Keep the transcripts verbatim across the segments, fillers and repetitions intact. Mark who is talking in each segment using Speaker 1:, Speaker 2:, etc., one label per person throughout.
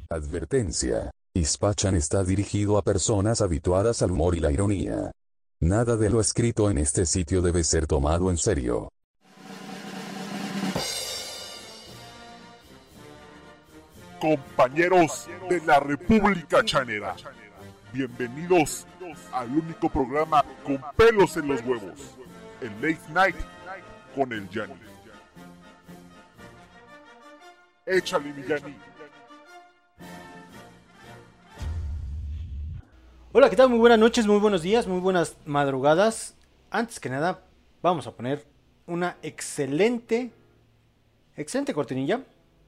Speaker 1: Advertencia. Ispachan está dirigido a personas habituadas al humor y la ironía. Nada de lo escrito en este sitio debe ser tomado en serio.
Speaker 2: Compañeros de la República Chanera, bienvenidos al único programa con pelos en los huevos, el Late Night con el Yanni. Échale, mi Yanni.
Speaker 3: Hola, ¿qué tal? Muy buenas noches, muy buenos días, muy buenas madrugadas. Antes que nada, vamos a poner una excelente, excelente cortinilla.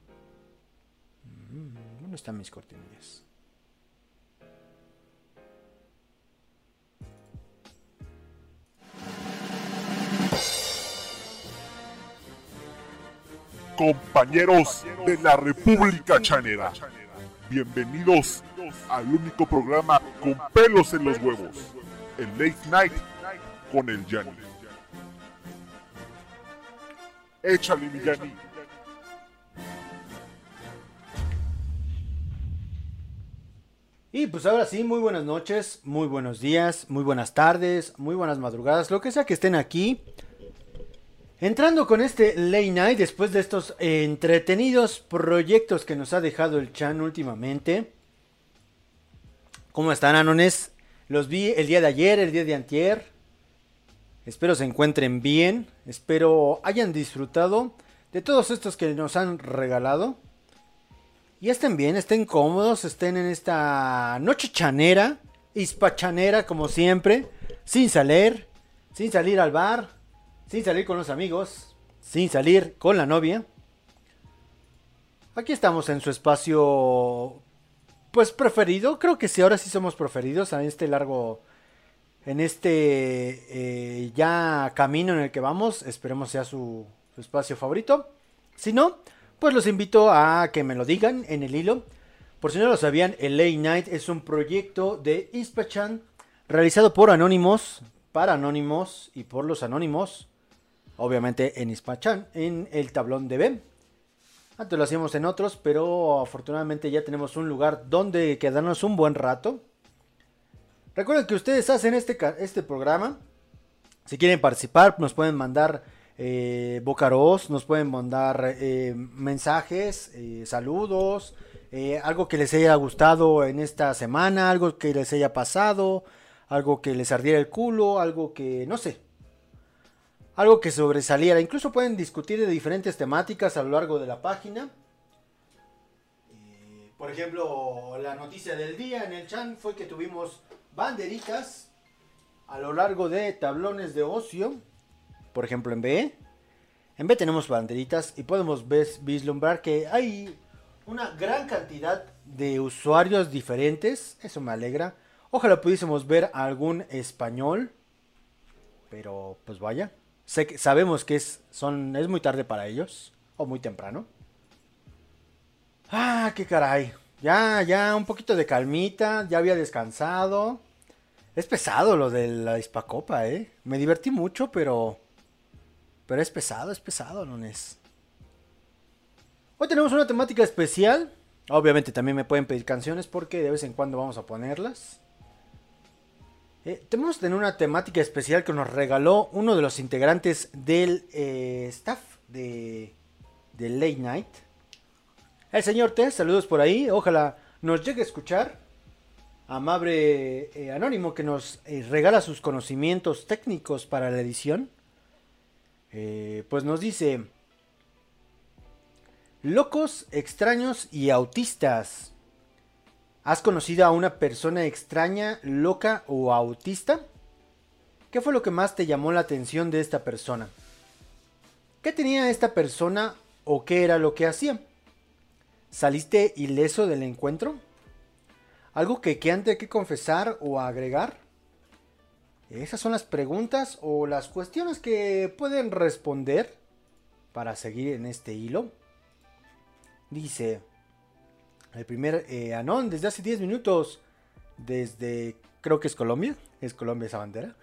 Speaker 3: ¿Dónde están mis cortinillas?
Speaker 2: Compañeros de la República Chanera, bienvenidos al único programa con pelos en los huevos, el Late Night con el Yanni. Échale, mi Yanni.
Speaker 3: Y pues ahora sí, muy buenas noches, muy buenos días, muy buenas tardes, muy buenas madrugadas, lo que sea que estén aquí. Entrando con este Late Night, después de estos entretenidos proyectos que nos ha dejado el Chan últimamente. ¿Cómo están, anones? Los vi el día de ayer, el día de antier. Espero se encuentren bien, espero hayan disfrutado de todos estos que nos han regalado. Y estén bien, estén cómodos, estén en esta noche chanera, ispachanera como siempre, sin salir, sin salir al bar, sin salir con los amigos, sin salir con la novia. Aquí estamos en su espacio, pues preferido, creo que sí, ahora sí somos preferidos en este largo, en este eh, ya camino en el que vamos, esperemos sea su, su espacio favorito. Si no, pues los invito a que me lo digan en el hilo. Por si no lo sabían, el Late Night es un proyecto de Ispachan realizado por anónimos, para anónimos y por los anónimos. Obviamente en Ispachan, en el tablón de B. Antes lo hacíamos en otros, pero afortunadamente ya tenemos un lugar donde quedarnos un buen rato. Recuerden que ustedes hacen este, este programa. Si quieren participar, nos pueden mandar Eh, Bocaros, nos pueden mandar eh, mensajes, eh, saludos, eh, algo que les haya gustado en esta semana, algo que les haya pasado, algo que les ardiera el culo, algo que no sé, algo que sobresaliera. Incluso pueden discutir de diferentes temáticas a lo largo de la página. Eh, por ejemplo, la noticia del día en el chat fue que tuvimos banderitas a lo largo de tablones de ocio. Por ejemplo, en B, en B tenemos banderitas y podemos vislumbrar que hay una gran cantidad de usuarios diferentes. Eso me alegra. Ojalá pudiésemos ver algún español, pero pues vaya. Sé que, sabemos que es, son, es muy tarde para ellos, o muy temprano. Ah, qué caray. Ya, ya, un poquito de calmita, ya había descansado. Es pesado lo de la Hispacopa, eh. Me divertí mucho, pero... Pero es pesado, es pesado, ¿no es? Hoy tenemos una temática especial. Obviamente también me pueden pedir canciones porque de vez en cuando vamos a ponerlas. Eh, tenemos tener una temática especial que nos regaló uno de los integrantes del eh, staff de, de Late Night. El señor T, saludos por ahí. Ojalá nos llegue a escuchar. Amable eh, anónimo que nos eh, regala sus conocimientos técnicos para la edición. Eh, pues nos dice: locos, extraños y autistas. ¿Has conocido a una persona extraña, loca o autista? ¿Qué fue lo que más te llamó la atención de esta persona? ¿Qué tenía esta persona o qué era lo que hacía? ¿Saliste ileso del encuentro? ¿Algo que quede que confesar o agregar? Esas son las preguntas o las cuestiones que pueden responder para seguir en este hilo. Dice el primer eh, Anón desde hace diez minutos, desde creo que es Colombia, es Colombia esa bandera.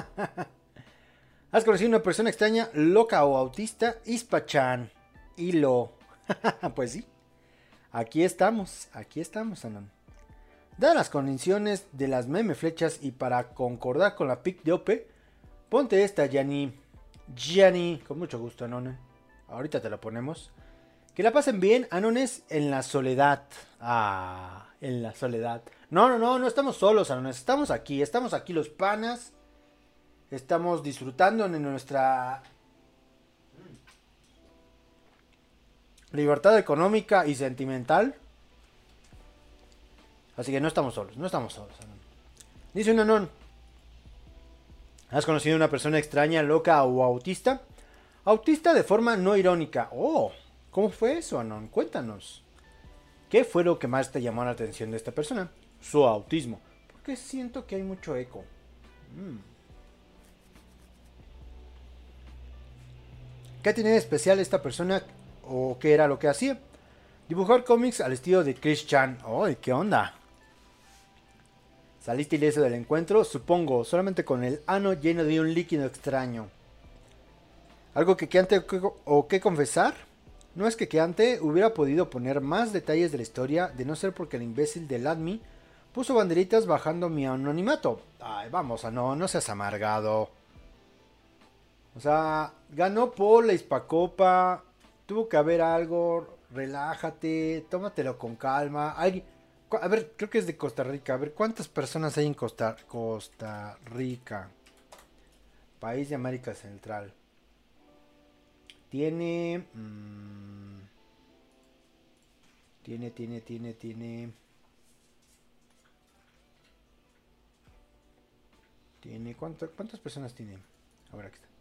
Speaker 3: ¿Has conocido una persona extraña, loca o autista? Ispachan, hilo. Pues sí. Aquí estamos, aquí estamos, Anon. Dadas las condiciones de las meme flechas y para concordar con la pick de O P, ponte esta, Gianni. Gianni, con mucho gusto, Anon. Ahorita te la ponemos. Que la pasen bien, Anones, en la soledad. Ah, en la soledad. No, no, no, no estamos solos, Anones. Estamos aquí, estamos aquí los panas. Estamos disfrutando de nuestra libertad económica y sentimental. Así que no estamos solos, no estamos solos, Anon. Dice un Anon: ¿has conocido a una persona extraña, loca o autista? Autista de forma no irónica. Oh, ¿cómo fue eso, Anon? Cuéntanos. ¿Qué fue lo que más te llamó la atención de esta persona? Su autismo. Porque siento que hay mucho eco. Mm. ¿Qué tenía de especial esta persona o qué era lo que hacía? Dibujar cómics al estilo de Chris Chan. ¡Ay, qué onda! ¿Saliste ileso del encuentro? Supongo, solamente con el ano lleno de un líquido extraño. ¿Algo que Keante o que confesar? No es que Keante hubiera podido poner más detalles de la historia, de no ser porque el imbécil del admin puso banderitas bajando mi anonimato. Ay, vamos, no, no seas amargado. O sea, ganó por la Hispacopa, tuvo que haber algo, relájate, tómatelo con calma. Alguien, a ver, creo que es de Costa Rica. A ver, ¿cuántas personas hay en Costa, Costa Rica? País de América Central. Tiene... Mmm, tiene, tiene, tiene, tiene... Tiene... ¿cuánto, ¿Cuántas personas tiene? A ver, aquí está.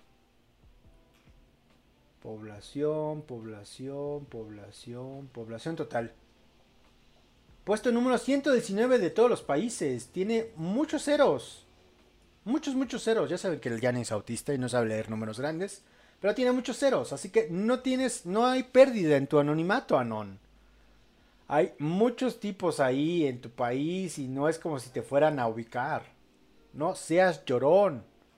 Speaker 3: Población, población, población, población total. Puesto número ciento diecinueve de todos los países. Tiene muchos ceros. Muchos, muchos ceros. Ya saben que el Gianni es autista y no sabe leer números grandes. Pero tiene muchos ceros. Así que no tienes, no hay pérdida en tu anonimato, Anon. Hay muchos tipos ahí en tu país y no es como si te fueran a ubicar. No seas llorón.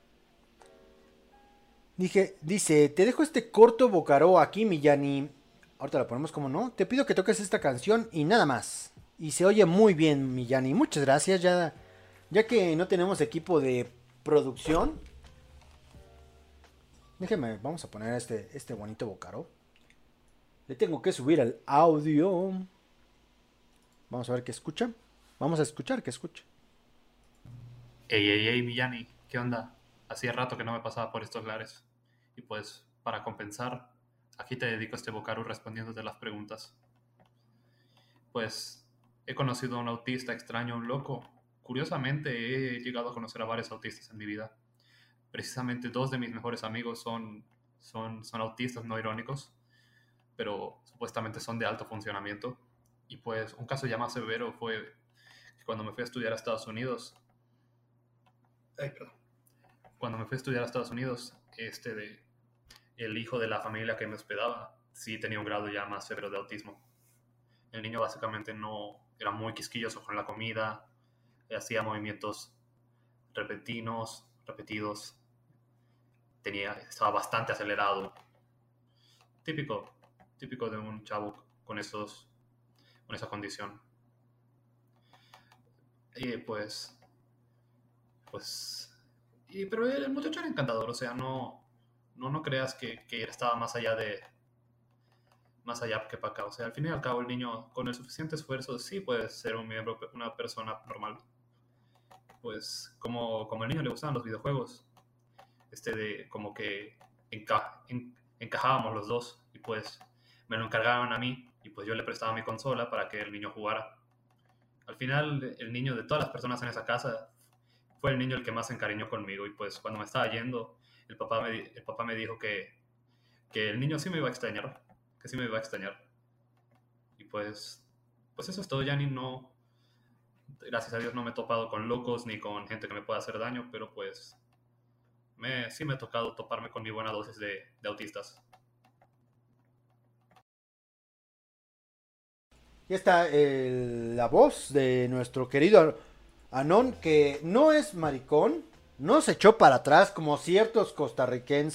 Speaker 3: Dije, dice, te dejo este corto bocaró aquí, mi Gianni. Ahorita la ponemos como no. Te pido que toques esta canción y nada más. Y se oye muy bien, mi Gianni. Muchas gracias. Ya, ya que no tenemos equipo de producción. Déjeme, vamos a poner este, este bonito bocaró. Le tengo que subir el audio. Vamos a ver qué escucha. Vamos a escuchar qué escucha.
Speaker 4: Ey, ey, ey, mi Gianni, ¿qué onda? Hacía rato que no me pasaba por estos lares. Y pues, para compensar, aquí te dedico este bocaru respondiéndote las preguntas. Pues, he conocido a un autista extraño, un loco. Curiosamente, he llegado a conocer a varios autistas en mi vida. Precisamente dos de mis mejores amigos son, son, son autistas no irónicos, pero supuestamente son de alto funcionamiento. Y pues, un caso ya más severo fue que cuando me fui a estudiar a Estados Unidos... Ay, perdón. Cuando me fui a estudiar a Estados Unidos, este de el hijo de la familia que me hospedaba sí tenía un grado ya más severo de autismo. El niño básicamente no era muy quisquilloso con la comida, hacía movimientos repentinos, repetidos, tenía, estaba bastante acelerado. Típico, típico de un chavo con esos, con esa condición. Y pues, pues, y, pero el muchacho era encantador, o sea, no, no, no creas que, que estaba más allá de, más allá que para acá. O sea, al fin y al cabo el niño con el suficiente esfuerzo sí puede ser un miembro, una persona normal. Pues como, como al niño le gustaban los videojuegos, este de como que enca, en, encajábamos los dos y pues me lo encargaban a mí y pues yo le prestaba mi consola para que el niño jugara. Al final el niño de todas las personas en esa casa fue el niño el que más se encariñó conmigo y pues cuando me estaba yendo el papá me, el papá me dijo que, que el niño sí me iba a extrañar, que sí me iba a extrañar. Y pues, pues eso es todo, Gianni. No, gracias a Dios no me he topado con locos ni con gente que me pueda hacer daño, pero pues me, sí me ha tocado toparme con mi buena dosis de, de autistas.
Speaker 3: Y está el, la voz de nuestro querido Anon, que no es maricón, no se echó para atrás como ciertos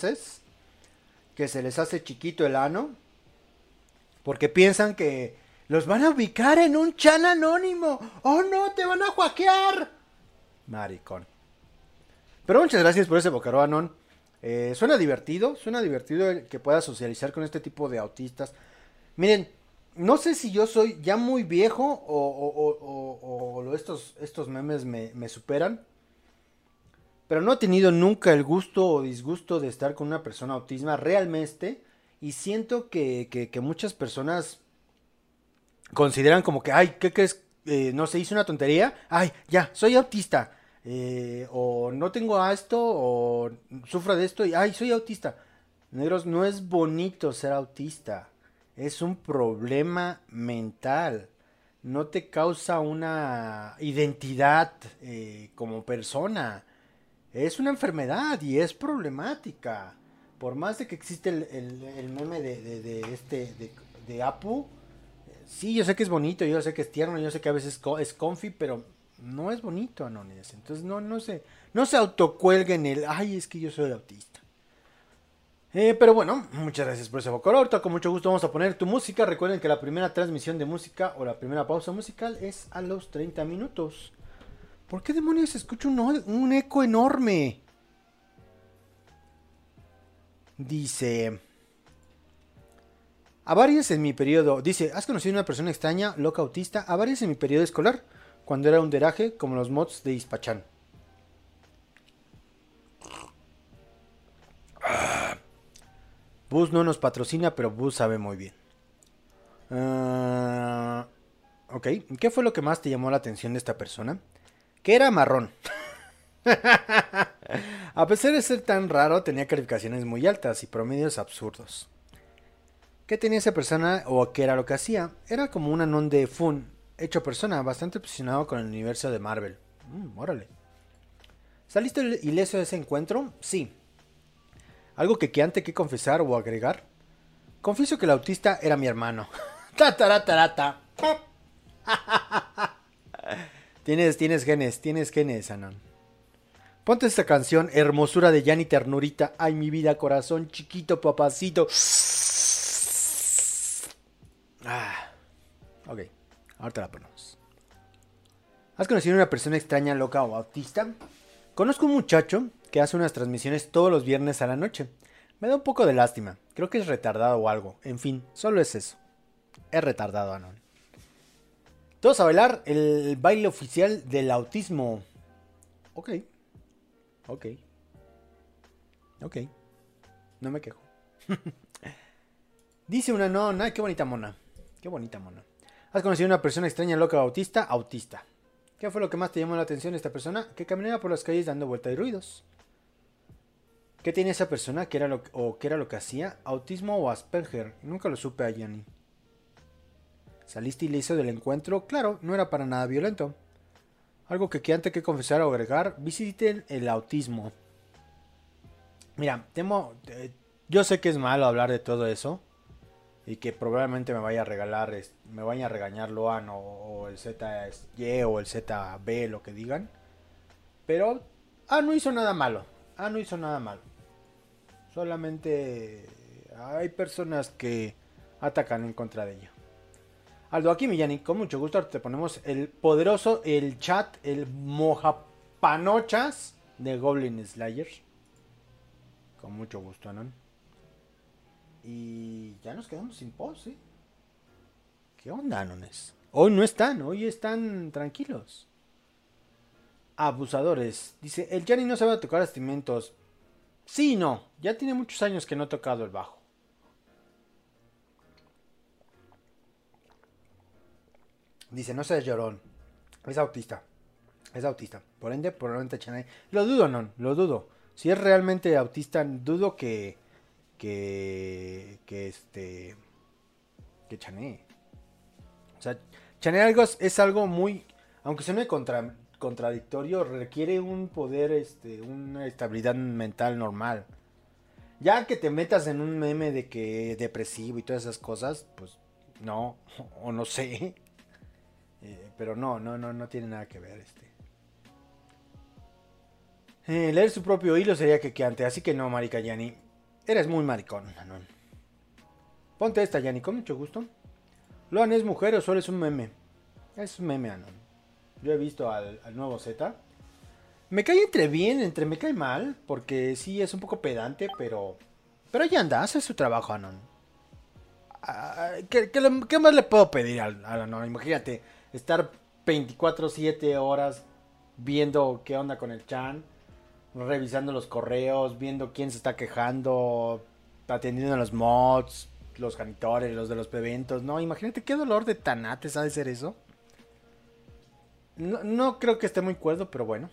Speaker 3: costarricenses que se les hace chiquito el ano, porque piensan que Los van a ubicar en un chan anónimo. ¡Oh, no! ¡Te van a hackear! Maricón. Pero muchas gracias por ese bocaró, Anon. Eh, suena divertido. Suena divertido el que puedas socializar con este tipo de autistas. Miren, no sé si yo soy ya muy viejo o, o, o, o, o estos, estos memes me, me superan. Pero no he tenido nunca el gusto o disgusto de estar con una persona autisma realmente. Y siento que, que, que muchas personas consideran como que, ay, ¿qué crees? Eh, no sé, hice una tontería. Ay, ya, soy autista. Eh, o no tengo esto, o sufro de esto y, ay, soy autista. Negros, no es bonito ser autista. Es un problema mental. No te causa una identidad eh, como persona. Es una enfermedad y es problemática. Por más de que existe el, el, el meme de, de, de este de, de Apu, sí, yo sé que es bonito, yo sé que es tierno, yo sé que a veces es comfy, pero no es bonito, Anones. Entonces no, no se, no se autocuelguen el, ay, es que yo soy autista. Eh, pero bueno, muchas gracias por ese bocoró. Ahorita con mucho gusto vamos a poner tu música. Recuerden que la primera transmisión de música o la primera pausa musical es a los treinta minutos. ¿Por qué demonios se escucha un, un eco enorme? Dice... A varios en mi periodo... Dice, ¿has conocido a una persona extraña, loca, autista? A varios en mi periodo escolar, cuando era un deraje, como los mods de Ispachán. Ah. Bus no nos patrocina, pero Bus sabe muy bien. Uh, ok, ¿qué fue lo que más te llamó la atención de esta persona? Que era marrón. A pesar de ser tan raro, tenía calificaciones muy altas y promedios absurdos. ¿Qué tenía esa persona o qué era lo que hacía? Era como un anón de Fun, hecho persona, bastante obsesionado con el universo de Marvel. Mm, órale. ¿Saliste ileso de ese encuentro? Sí. ¿Algo que queante que confesar o agregar? Confieso que el autista era mi hermano. ¡Tataratarata! Tienes, tienes genes, tienes genes, Anon. Ponte esta canción, hermosura de Yanni Ternurita. Ay, mi vida, corazón, chiquito, papacito. Ah, ok, ahorita la ponemos. ¿Has conocido a una persona extraña, loca o autista? Conozco un muchacho que hace unas transmisiones todos los viernes a la noche. Me da un poco de lástima. Creo que es retardado o algo. En fin, solo es eso. Es retardado, Anon. Todos a bailar el baile oficial del autismo. Ok. Ok. Ok. No me quejo. Dice una nona. Ay, qué bonita mona. Qué bonita mona. ¿Has conocido a una persona extraña, loca o autista? Autista. ¿Qué fue lo que más te llamó la atención de esta persona? Que caminaba por las calles dando vueltas y ruidos. ¿Qué tiene esa persona? ¿Qué era lo, o qué era lo que hacía? ¿Autismo o Asperger? Nunca lo supe a Yanni. ¿Saliste ileso del encuentro? Claro, no era para nada violento. Algo que quede antes que confesar o agregar. Visiten el autismo. Mira, temo... Eh, yo sé que es malo hablar de todo eso. Y que probablemente me vaya a regalar... Me vaya a regañar Loan o, o el Z Y o el Z B, lo que digan. Pero... Ah, no hizo nada malo. Ah, no hizo nada malo. Solamente... Hay personas que atacan en contra de ella. Aldo, aquí Millani, con mucho gusto te ponemos el poderoso, el chat, el mojapanochas de Goblin Slayer. Con mucho gusto, ¿no? Y ya nos quedamos sin post, ¿eh? ¿Qué onda, nones? Hoy no están, hoy están tranquilos. Abusadores. Dice, el Yanni no sabe tocar instrumentos. Sí, no, ya tiene muchos años que no ha tocado el bajo. Dice, no seas llorón. Es autista. Es autista. Por ende, probablemente Chanay. Lo dudo, no. Lo dudo. Si es realmente autista, dudo que... Que... Que este... Que Chanay. O sea, Chanay algo es algo muy... Aunque suene contra, contradictorio, requiere un poder, este... Una estabilidad mental normal. Ya que te metas en un meme de que depresivo y todas esas cosas, pues... No. O no sé... Eh, pero no, no, no, no tiene nada que ver este. Eh, leer su propio hilo sería quequeante, así que no, marica Yanni. Eres muy maricón, Anon. Ponte esta, Yanni, con mucho gusto. ¿Loan es mujer o solo es un meme? Es un meme, Anon. Yo he visto al, al nuevo Z. Me cae entre bien, entre me cae mal, porque sí es un poco pedante, pero... Pero ya anda, hace su trabajo, Anon. Ah, ¿Qué, qué, le- qué más le puedo pedir al, al Anon? Imagínate, estar veinticuatro siete horas viendo qué onda con el Chan, revisando los correos, viendo quién se está quejando, atendiendo a los mods, los janitores, los de los eventos. No, imagínate qué dolor de tanates ha de ser eso. No, no creo que esté muy cuerdo, pero bueno.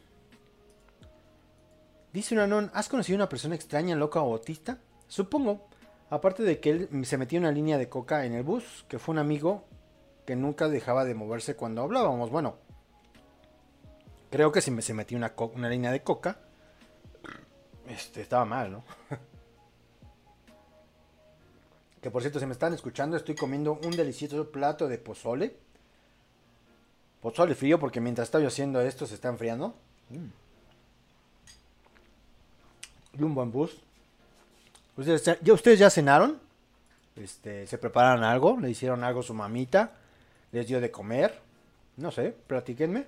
Speaker 3: Dice un Anon, ¿has conocido a una persona extraña, loca o autista? Supongo. Aparte de que él se metió una línea de coca en el bus, que fue un amigo que nunca dejaba de moverse cuando hablábamos. Bueno, creo que si me se metió una, co- una línea de coca, este, estaba mal, ¿no? Que por cierto, si me están escuchando, estoy comiendo un delicioso plato de pozole. Pozole frío, porque mientras estoy haciendo esto se está enfriando. Mm. Y un buen bus. ¿Ustedes ya, ya- ¿Ustedes ya cenaron? Este, ¿se prepararon algo? ¿Le hicieron algo a su mamita? ¿Les dio de comer? No sé, platíquenme.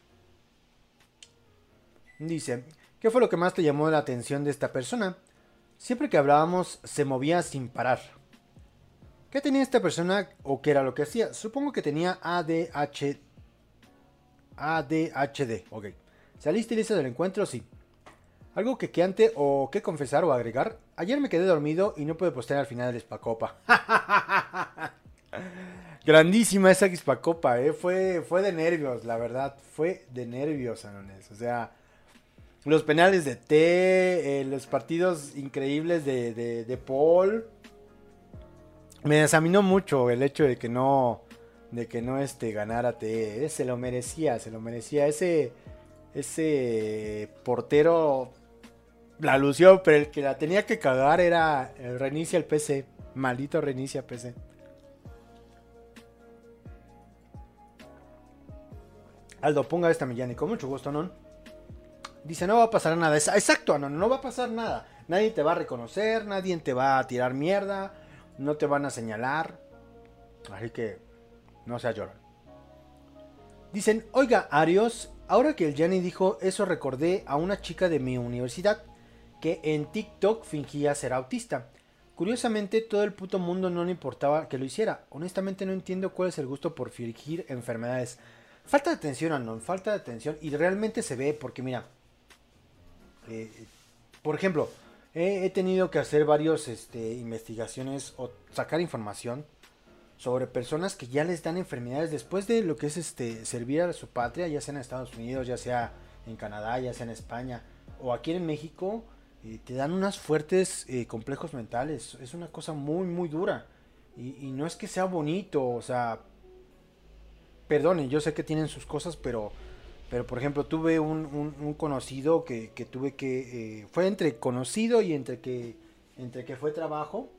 Speaker 3: Dice, ¿qué fue lo que más te llamó la atención de esta persona? Siempre que hablábamos se movía sin parar. ¿Qué tenía esta persona o qué era lo que hacía? Supongo que tenía A D H... A D H D, ok. ¿Saliste lista del encuentro? Sí. ¿Algo que queante o que confesar o agregar? Ayer me quedé dormido y no pude postear al final de Spacopa. Grandísima esa Spacopa, eh. Fue, fue de nervios, la verdad. Fue de nervios, Anones. O sea, los penales de T, eh, los partidos increíbles de, de, de Paul. Me desaminó mucho el hecho de que no, de que no este, ganara T. Eh, se lo merecía, se lo merecía. Ese, ese portero la lució, pero el que la tenía que cagar era el reinicia el P C. Maldito reinicia P C. Aldo, ponga esta Millani, con mucho gusto, ¿no? Dice, no va a pasar nada. Exacto, no, no va a pasar nada. Nadie te va a reconocer, nadie te va a tirar mierda, no te van a señalar. Así que no seas llorón. Dicen, oiga, Arios, ahora que el Gianni dijo eso recordé a una chica de mi universidad que en TikTok fingía ser autista. Curiosamente, todo el puto mundo no le importaba que lo hiciera. Honestamente no entiendo cuál es el gusto por fingir enfermedades. Falta de atención, Anon, falta de atención. Y realmente se ve, porque mira, eh, por ejemplo, he, he tenido que hacer varios este, investigaciones o sacar información sobre personas que ya les dan enfermedades después de lo que es este servir a su patria, ya sea en Estados Unidos, ya sea en Canadá, ya sea en España o aquí en México. Eh, te dan unas fuertes eh, complejos mentales. Es una cosa muy muy dura y, y no es que sea bonito, o sea, perdonen, yo sé que tienen sus cosas, pero pero por ejemplo tuve un, un, un conocido que, que tuve que eh, fue entre conocido y entre que entre que fue trabajo.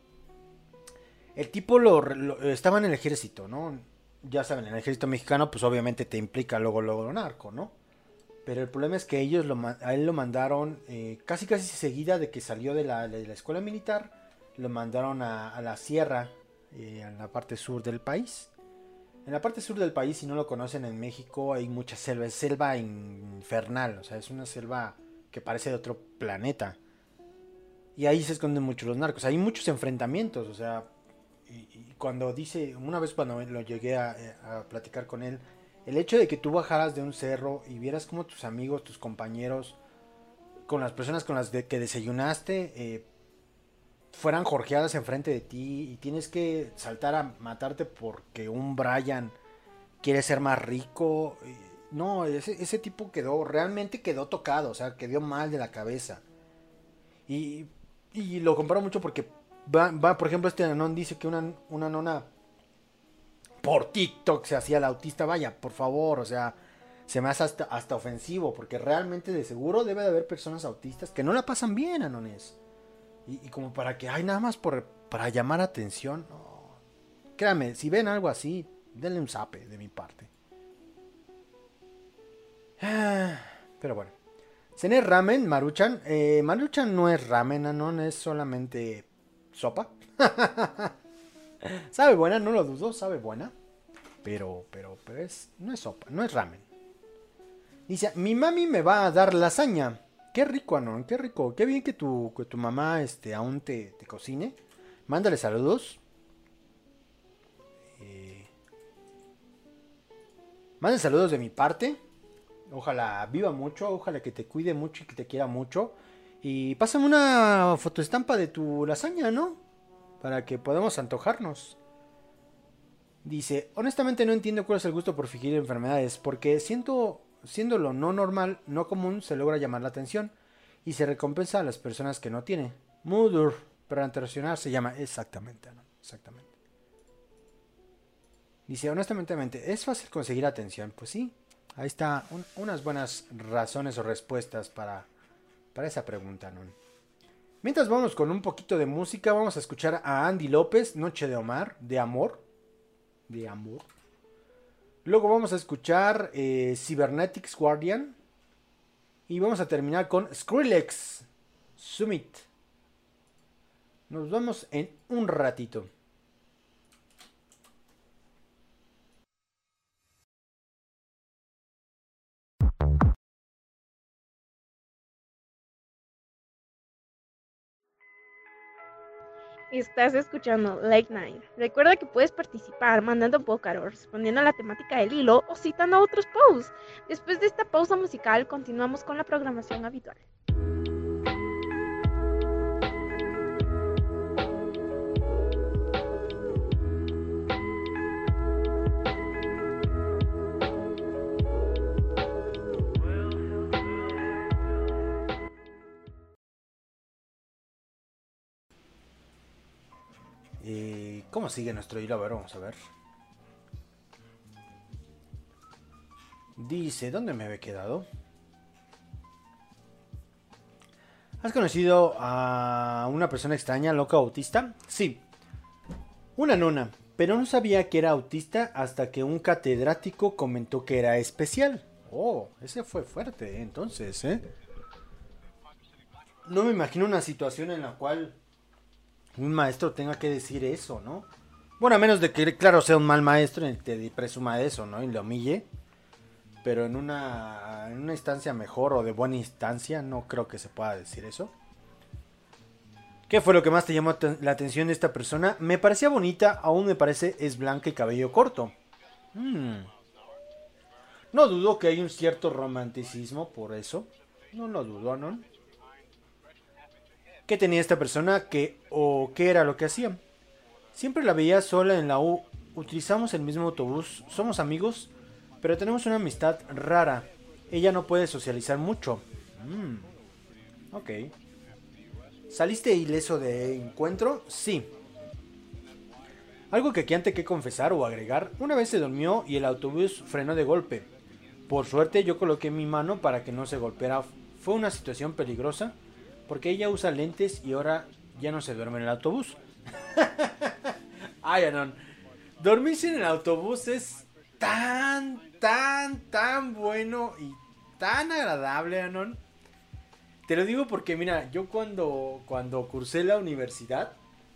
Speaker 3: El tipo lo, lo estaba en el ejército, ¿no? Ya saben, en el ejército mexicano pues obviamente te implica luego luego lo narco, ¿no? Pero el problema es que ellos lo, a él lo mandaron eh, casi casi seguida de que salió de la, de la escuela militar. Lo mandaron a, a la sierra, eh, en la parte sur del país. En la parte sur del país, si no lo conocen, en México hay mucha selva. Es selva infernal, o sea, es una selva que parece de otro planeta. Y ahí se esconden mucho los narcos. Hay muchos enfrentamientos, o sea, y, y cuando dice, una vez cuando lo llegué a, a platicar con él, el hecho de que tú bajaras de un cerro y vieras como tus amigos, tus compañeros, con las personas con las de que desayunaste, eh, fueran jorgeadas enfrente de ti y tienes que saltar a matarte porque un Brian quiere ser más rico. eh, No, ese, ese tipo quedó, realmente quedó tocado, o sea, quedó mal de la cabeza. Y, y lo comparo mucho porque va, va, por ejemplo, este Anon dice que una, una nona por TikTok se hacía la autista. Vaya, por favor, o sea, se me hace hasta, hasta ofensivo, porque realmente de seguro debe de haber personas autistas que no la pasan bien, Anones. Y, y como para que, ay, nada más por, para llamar atención. No. Créame, si ven algo así, denle un zape de mi parte. Ah, pero bueno. ¿Cené ramen, Maruchan? Eh, Maruchan no es ramen, Anon, es solamente sopa. Sabe buena, no lo dudo, sabe buena. Pero, pero, pero es, no es sopa, no es ramen. Dice, mi mami me va a dar lasaña. Qué rico, Anon, qué rico. Qué bien que tu, que tu mamá este, aún te, te cocine. Mándale saludos. Eh, mándale saludos de mi parte. Ojalá viva mucho, ojalá que te cuide mucho y que te quiera mucho. Y pásame una fotoestampa de tu lasaña, ¿no? Para que podamos antojarnos. Dice, honestamente no entiendo cuál es el gusto por fingir enfermedades, porque siento, siendo lo no normal, no común, se logra llamar la atención y se recompensa a las personas que no tiene. Mudur, para internacional se llama exactamente, ¿no? Exactamente. Dice, honestamente, ¿es fácil conseguir atención? Pues sí, ahí está un, unas buenas razones o respuestas para, para esa pregunta, ¿no? Mientras vamos con un poquito de música, vamos a escuchar a Andy López, Noche de Omar, de Amor. De amor. Luego vamos a escuchar eh, Cybernetics Guardian. Y vamos a terminar con Skrillex Summit. Nos vemos en un ratito.
Speaker 5: Estás escuchando Late Night. Recuerda que puedes participar mandando Pócaro, respondiendo a la temática del hilo o citando a otros posts. Después de esta pausa musical, continuamos con la programación habitual.
Speaker 3: Eh, ¿Cómo sigue nuestro hilo? A ver, vamos a ver. Dice, ¿dónde me había quedado? ¿Has conocido a una persona extraña, loca, autista? Sí, una nona, pero no sabía que era autista hasta que un catedrático comentó que era especial. Oh, ese fue fuerte, ¿eh? Entonces, ¿eh? No me imagino una situación en la cual un maestro tenga que decir eso, ¿no? Bueno, a menos de que, claro, sea un mal maestro y te presuma de eso, ¿no? Y lo humille. Pero en una, en una instancia mejor o de buena instancia, no creo que se pueda decir eso. ¿Qué fue lo que más te llamó la atención de esta persona? Me parecía bonita, aún me parece es blanca y cabello corto. Hmm. No dudo que hay un cierto romanticismo por eso. No lo dudo, ¿no? ¿Qué tenía esta persona? ¿Qué o qué era lo que hacía? Siempre la veía sola en la U. Utilizamos el mismo autobús. Somos amigos, pero tenemos una amistad rara. Ella no puede socializar mucho. Mm. Ok. ¿Saliste ileso de encuentro? Sí. Algo que aquí antes que confesar o agregar. Una vez se durmió y el autobús frenó de golpe. Por suerte yo coloqué mi mano para que no se golpeara. Fue una situación peligrosa porque ella usa lentes y ahora ya no se duerme en el autobús. Ay, Anon. Dormirse en el autobús es tan, tan, tan bueno y tan agradable, Anon. Te lo digo porque, mira, yo cuando, cuando cursé la universidad,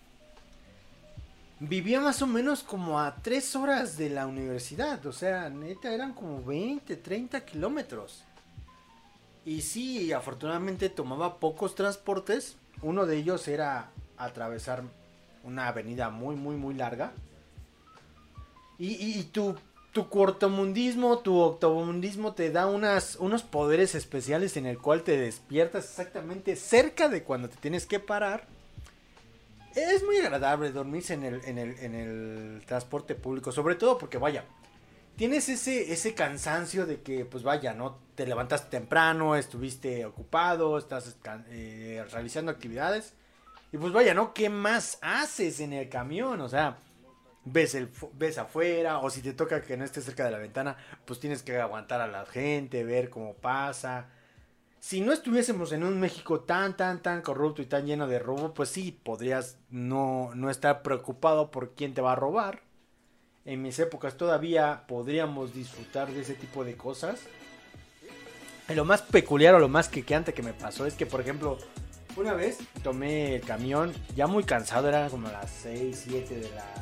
Speaker 3: vivía más o menos como a tres horas de la universidad. O sea, neta, eran como veinte, treinta kilómetros. Y sí, afortunadamente tomaba pocos transportes. Uno de ellos era atravesar una avenida muy, muy, muy larga. Y, y, y tu, tu cortomundismo, tu octobundismo te da unas, unos poderes especiales en el cual te despiertas exactamente cerca de cuando te tienes que parar. Es muy agradable dormirse en el, en el, en el transporte público, sobre todo porque, vaya, tienes ese, ese cansancio de que, pues vaya, ¿no? Te levantaste temprano, estuviste ocupado, estás eh, realizando actividades. Y pues vaya, ¿no? ¿Qué más haces en el camión? O sea, ves, el, ves afuera, o si te toca que no estés cerca de la ventana, pues tienes que aguantar a la gente, ver cómo pasa. Si no estuviésemos en un México tan, tan, tan corrupto y tan lleno de robo, pues sí, podrías no, no estar preocupado por quién te va a robar. En mis épocas todavía podríamos disfrutar de ese tipo de cosas. Y lo más peculiar o lo más quequeante que me pasó es que, por ejemplo, una vez tomé el camión ya muy cansado, eran como las seis, siete de la, de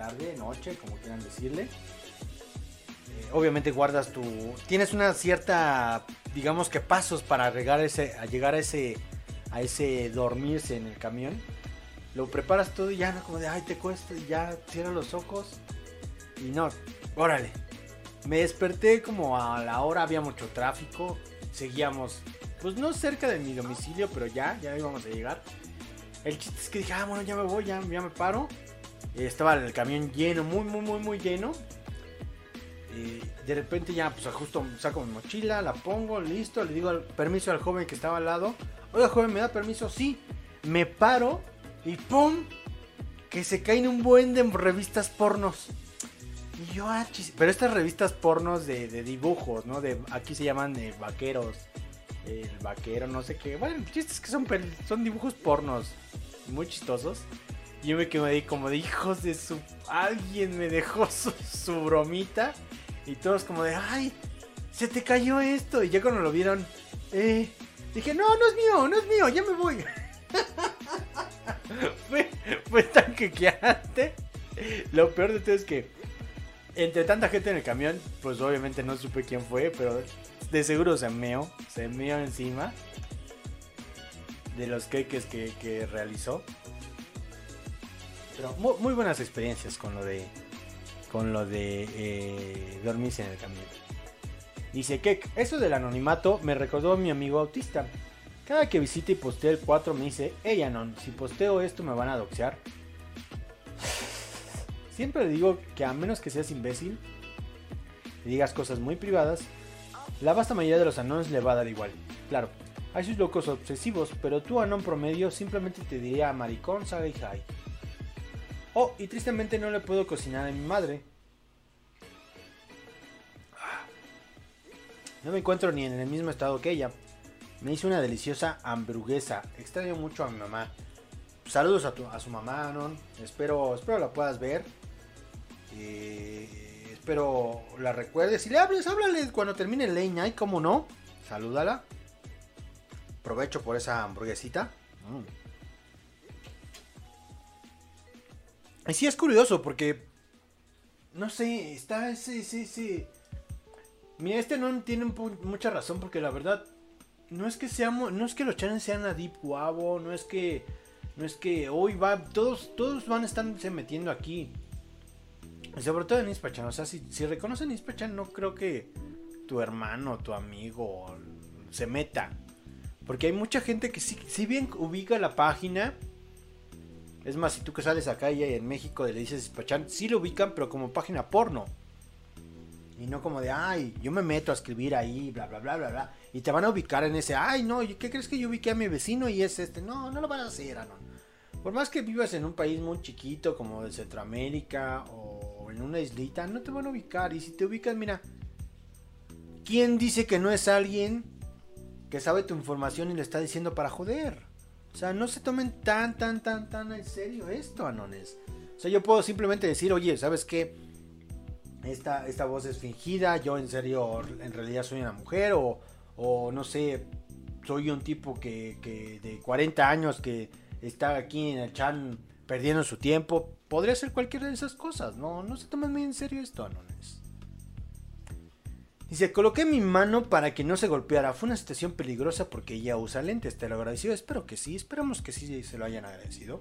Speaker 3: tarde, noche, como quieran decirle. Eh, obviamente guardas tu... Tienes una cierta, digamos que pasos para llegar a ese, a llegar a ese, a ese dormirse en el camión. Lo preparas todo y ya no como de, ay, te cuesta, y ya cierra los ojos. Y no, órale. Me desperté como a la hora, había mucho tráfico. Seguíamos, pues no cerca de mi domicilio, pero ya, ya íbamos a llegar. El chiste es que dije, ah, bueno, ya me voy, ya, ya me paro. Eh, estaba el camión lleno, muy, muy, muy, muy lleno. Eh, de repente ya, pues justo saco mi mochila, la pongo, listo. Le digo al, permiso al joven que estaba al lado. Oiga, joven, ¿me da permiso? Sí. Me paro y ¡pum! Que se caen un buen de revistas pornos. Y yo, ah, chis... Pero estas revistas pornos de, de dibujos, ¿no? De, aquí se llaman eh, vaqueros. El vaquero, no sé qué. Bueno, el chiste es que son, son dibujos pornos. Muy chistosos. Y yo me quedé ahí como de hijos de su... Alguien me dejó su, su bromita. Y todos como de, ay, se te cayó esto. Y ya cuando lo vieron, eh, dije, no, no es mío, no es mío, ya me voy. fue, fue tan quequeante. Lo peor de todo es que entre tanta gente en el camión, pues obviamente no supe quién fue, pero de seguro se meó, se meó encima de los queques que, que realizó. Pero muy, muy buenas experiencias con lo de con lo de eh, dormirse en el camión. Dice que eso del anonimato me recordó a mi amigo autista. Cada que visite y postee el cuatro me dice, hey Anon, si posteo esto me van a doxear. Siempre le digo que a menos que seas imbécil y digas cosas muy privadas, la vasta mayoría de los anones le va a dar igual. Claro, hay sus locos obsesivos, pero tú anón promedio simplemente te diría maricón, saga y jai. Oh, y tristemente no le puedo cocinar a mi madre. No me encuentro ni en el mismo estado que ella. Me hizo una deliciosa hamburguesa. Extraño mucho a mi mamá. Saludos a, tu, a su mamá, Anon. Espero, espero la puedas ver. Eh, espero la recuerdes. Si le hables, háblale cuando termine el late night, ¿cómo no? Salúdala. Aprovecho por esa hamburguesita. Mm. Y sí es curioso porque, no sé, está ese, ese, ese... Mira, este no tiene mucha razón porque la verdad, no es que seamos, no es que los channels sean a deep guavo, no es que, no es que hoy va, todos, todos van a estarse metiendo aquí. Y sobre todo en Ispachan, o sea, si, si reconocen Ispachan, no creo que tu hermano, tu amigo se meta. Porque hay mucha gente que sí, si bien ubica la página. Es más, si tú que sales acá y en México le dices Ispachan, sí lo ubican, pero como página porno. Y no como de, ay, yo me meto a escribir ahí, bla, bla, bla, bla, bla. Y te van a ubicar en ese, ay, no, ¿qué crees que yo ubiqué a mi vecino y es este? No, no lo van a hacer, Anon. Por más que vivas en un país muy chiquito como de Centroamérica o en una islita, no te van a ubicar. Y si te ubican, mira, ¿quién dice que no es alguien que sabe tu información y le está diciendo para joder? O sea, no se tomen tan, tan, tan, tan en serio esto, Anones. O sea, yo puedo simplemente decir, oye, ¿sabes qué? Esta, esta voz es fingida, yo en serio, en realidad soy una mujer, o, o no sé, soy un tipo que, que de cuarenta años que está aquí en el chat perdiendo su tiempo. Podría ser cualquiera de esas cosas, no, no se tomen muy en serio esto, Anones. Dice, coloqué mi mano para que no se golpeara. Fue una situación peligrosa porque ella usa lentes. ¿Te lo agradeció? Espero que sí. Esperamos que sí se lo hayan agradecido.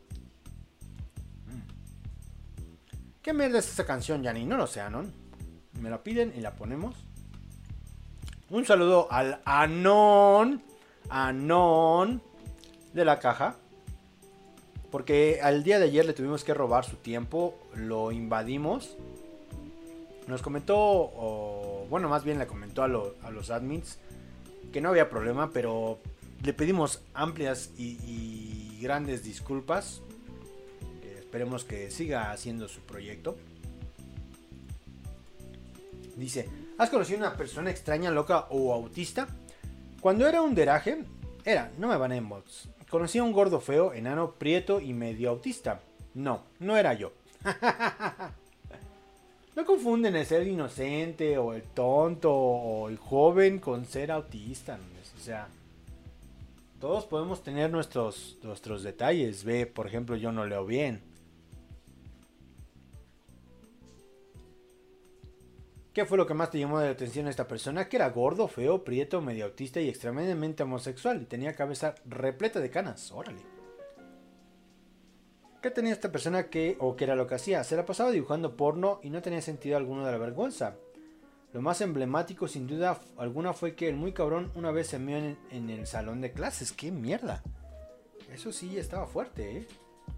Speaker 3: ¿Qué mierda es esa canción, Yanni? No lo sé, Anon. Me la piden y la ponemos. Un saludo al Anon. Anon de la caja. Porque al día de ayer le tuvimos que robar su tiempo. Lo invadimos. Nos comentó... Oh, bueno, más bien le comentó a, lo, a los admins que no había problema, pero le pedimos amplias y, y grandes disculpas. Eh, esperemos que siga haciendo su proyecto. Dice, ¿has conocido una persona extraña, loca o autista? Cuando era un deraje, era, no me van en bots. Conocí a un gordo feo, enano, prieto y medio autista. No, no era yo. No confunden el ser inocente o el tonto o el joven con ser autista, ¿no? O sea, todos podemos tener nuestros, nuestros detalles. Ve, por ejemplo, yo no leo bien. ¿Qué fue lo que más te llamó la atención a esta persona? Que era gordo, feo, prieto, medio autista y extremadamente homosexual. Y tenía cabeza repleta de canas. Órale. ¿Qué tenía esta persona que, o qué era lo que hacía? Se la pasaba dibujando porno y no tenía sentido alguno de la vergüenza. Lo más emblemático sin duda alguna fue que el muy cabrón una vez se meó en, en el salón de clases. ¡Qué mierda! Eso sí estaba fuerte, ¿eh?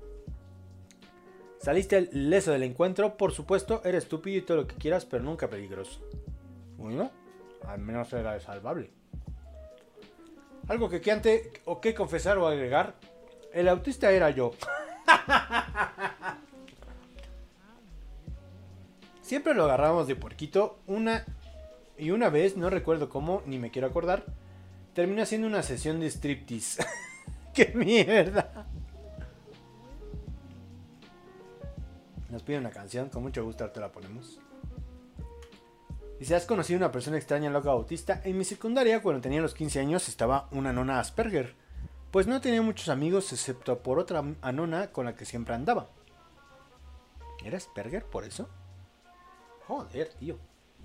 Speaker 3: Saliste ileso del encuentro, por supuesto, era estúpido y todo lo que quieras, pero nunca peligroso. Bueno, al menos era salvable. Algo que quede o que confesar o agregar, el autista era yo. Siempre lo agarrábamos de puerquito, una y una vez, no recuerdo cómo, ni me quiero acordar, terminó haciendo una sesión de striptease. ¡Qué mierda! Nos pide una canción, con mucho gusto te la ponemos. Dice, ¿has conocido una persona extraña, loca, autista? En mi secundaria, cuando tenía los quince años, estaba una nona Asperger. Pues no tenía muchos amigos, excepto por otra anona con la que siempre andaba. ¿Era Asperger por eso? Joder, tío.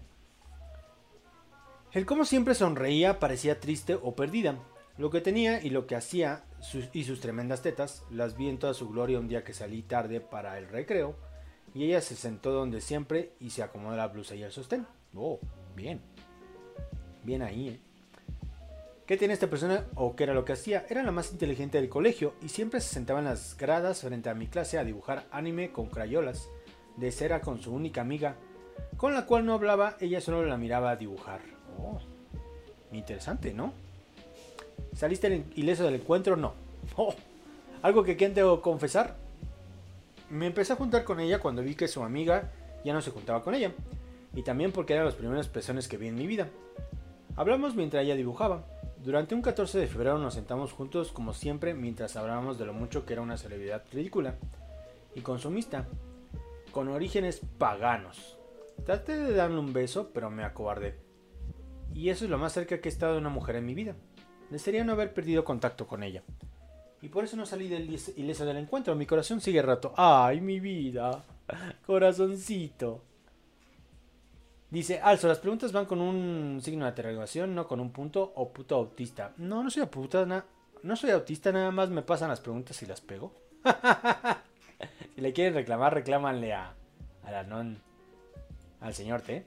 Speaker 3: El cómo siempre sonreía parecía triste o perdida. Lo que tenía y lo que hacía sus, y sus tremendas tetas, las vi en toda su gloria un día que salí tarde para el recreo. Y ella se sentó donde siempre y se acomodó la blusa y el sostén. Oh, bien. Bien ahí, ¿eh? ¿Qué tiene esta persona o qué era lo que hacía? Era la más inteligente del colegio y siempre se sentaba en las gradas frente a mi clase a dibujar anime con crayolas de cera con su única amiga, con la cual no hablaba, ella solo la miraba a dibujar. Oh, interesante, ¿no? ¿Saliste ileso del encuentro? No. Oh, algo que quien tengo que confesar. Me empecé a juntar con ella cuando vi que su amiga ya no se juntaba con ella. Y también porque eran los primeros pezones que vi en mi vida. Hablamos mientras ella dibujaba. Durante un catorce de febrero nos sentamos juntos como siempre mientras hablábamos de lo mucho que era una celebridad ridícula y consumista, con orígenes paganos. Traté de darle un beso, pero me acobardé. Y eso es lo más cerca que he estado de una mujer en mi vida. Desearía no haber perdido contacto con ella. Y por eso no salí del ileso del encuentro. Mi corazón sigue roto. ¡Ay, mi vida! Corazoncito. Dice, Alzo, las preguntas van con un signo de interrogación, no con un punto o puto autista. No, no soy puta, na no soy autista, nada más me pasan las preguntas y las pego. Si le quieren reclamar, reclámanle a, a la non, al señor T.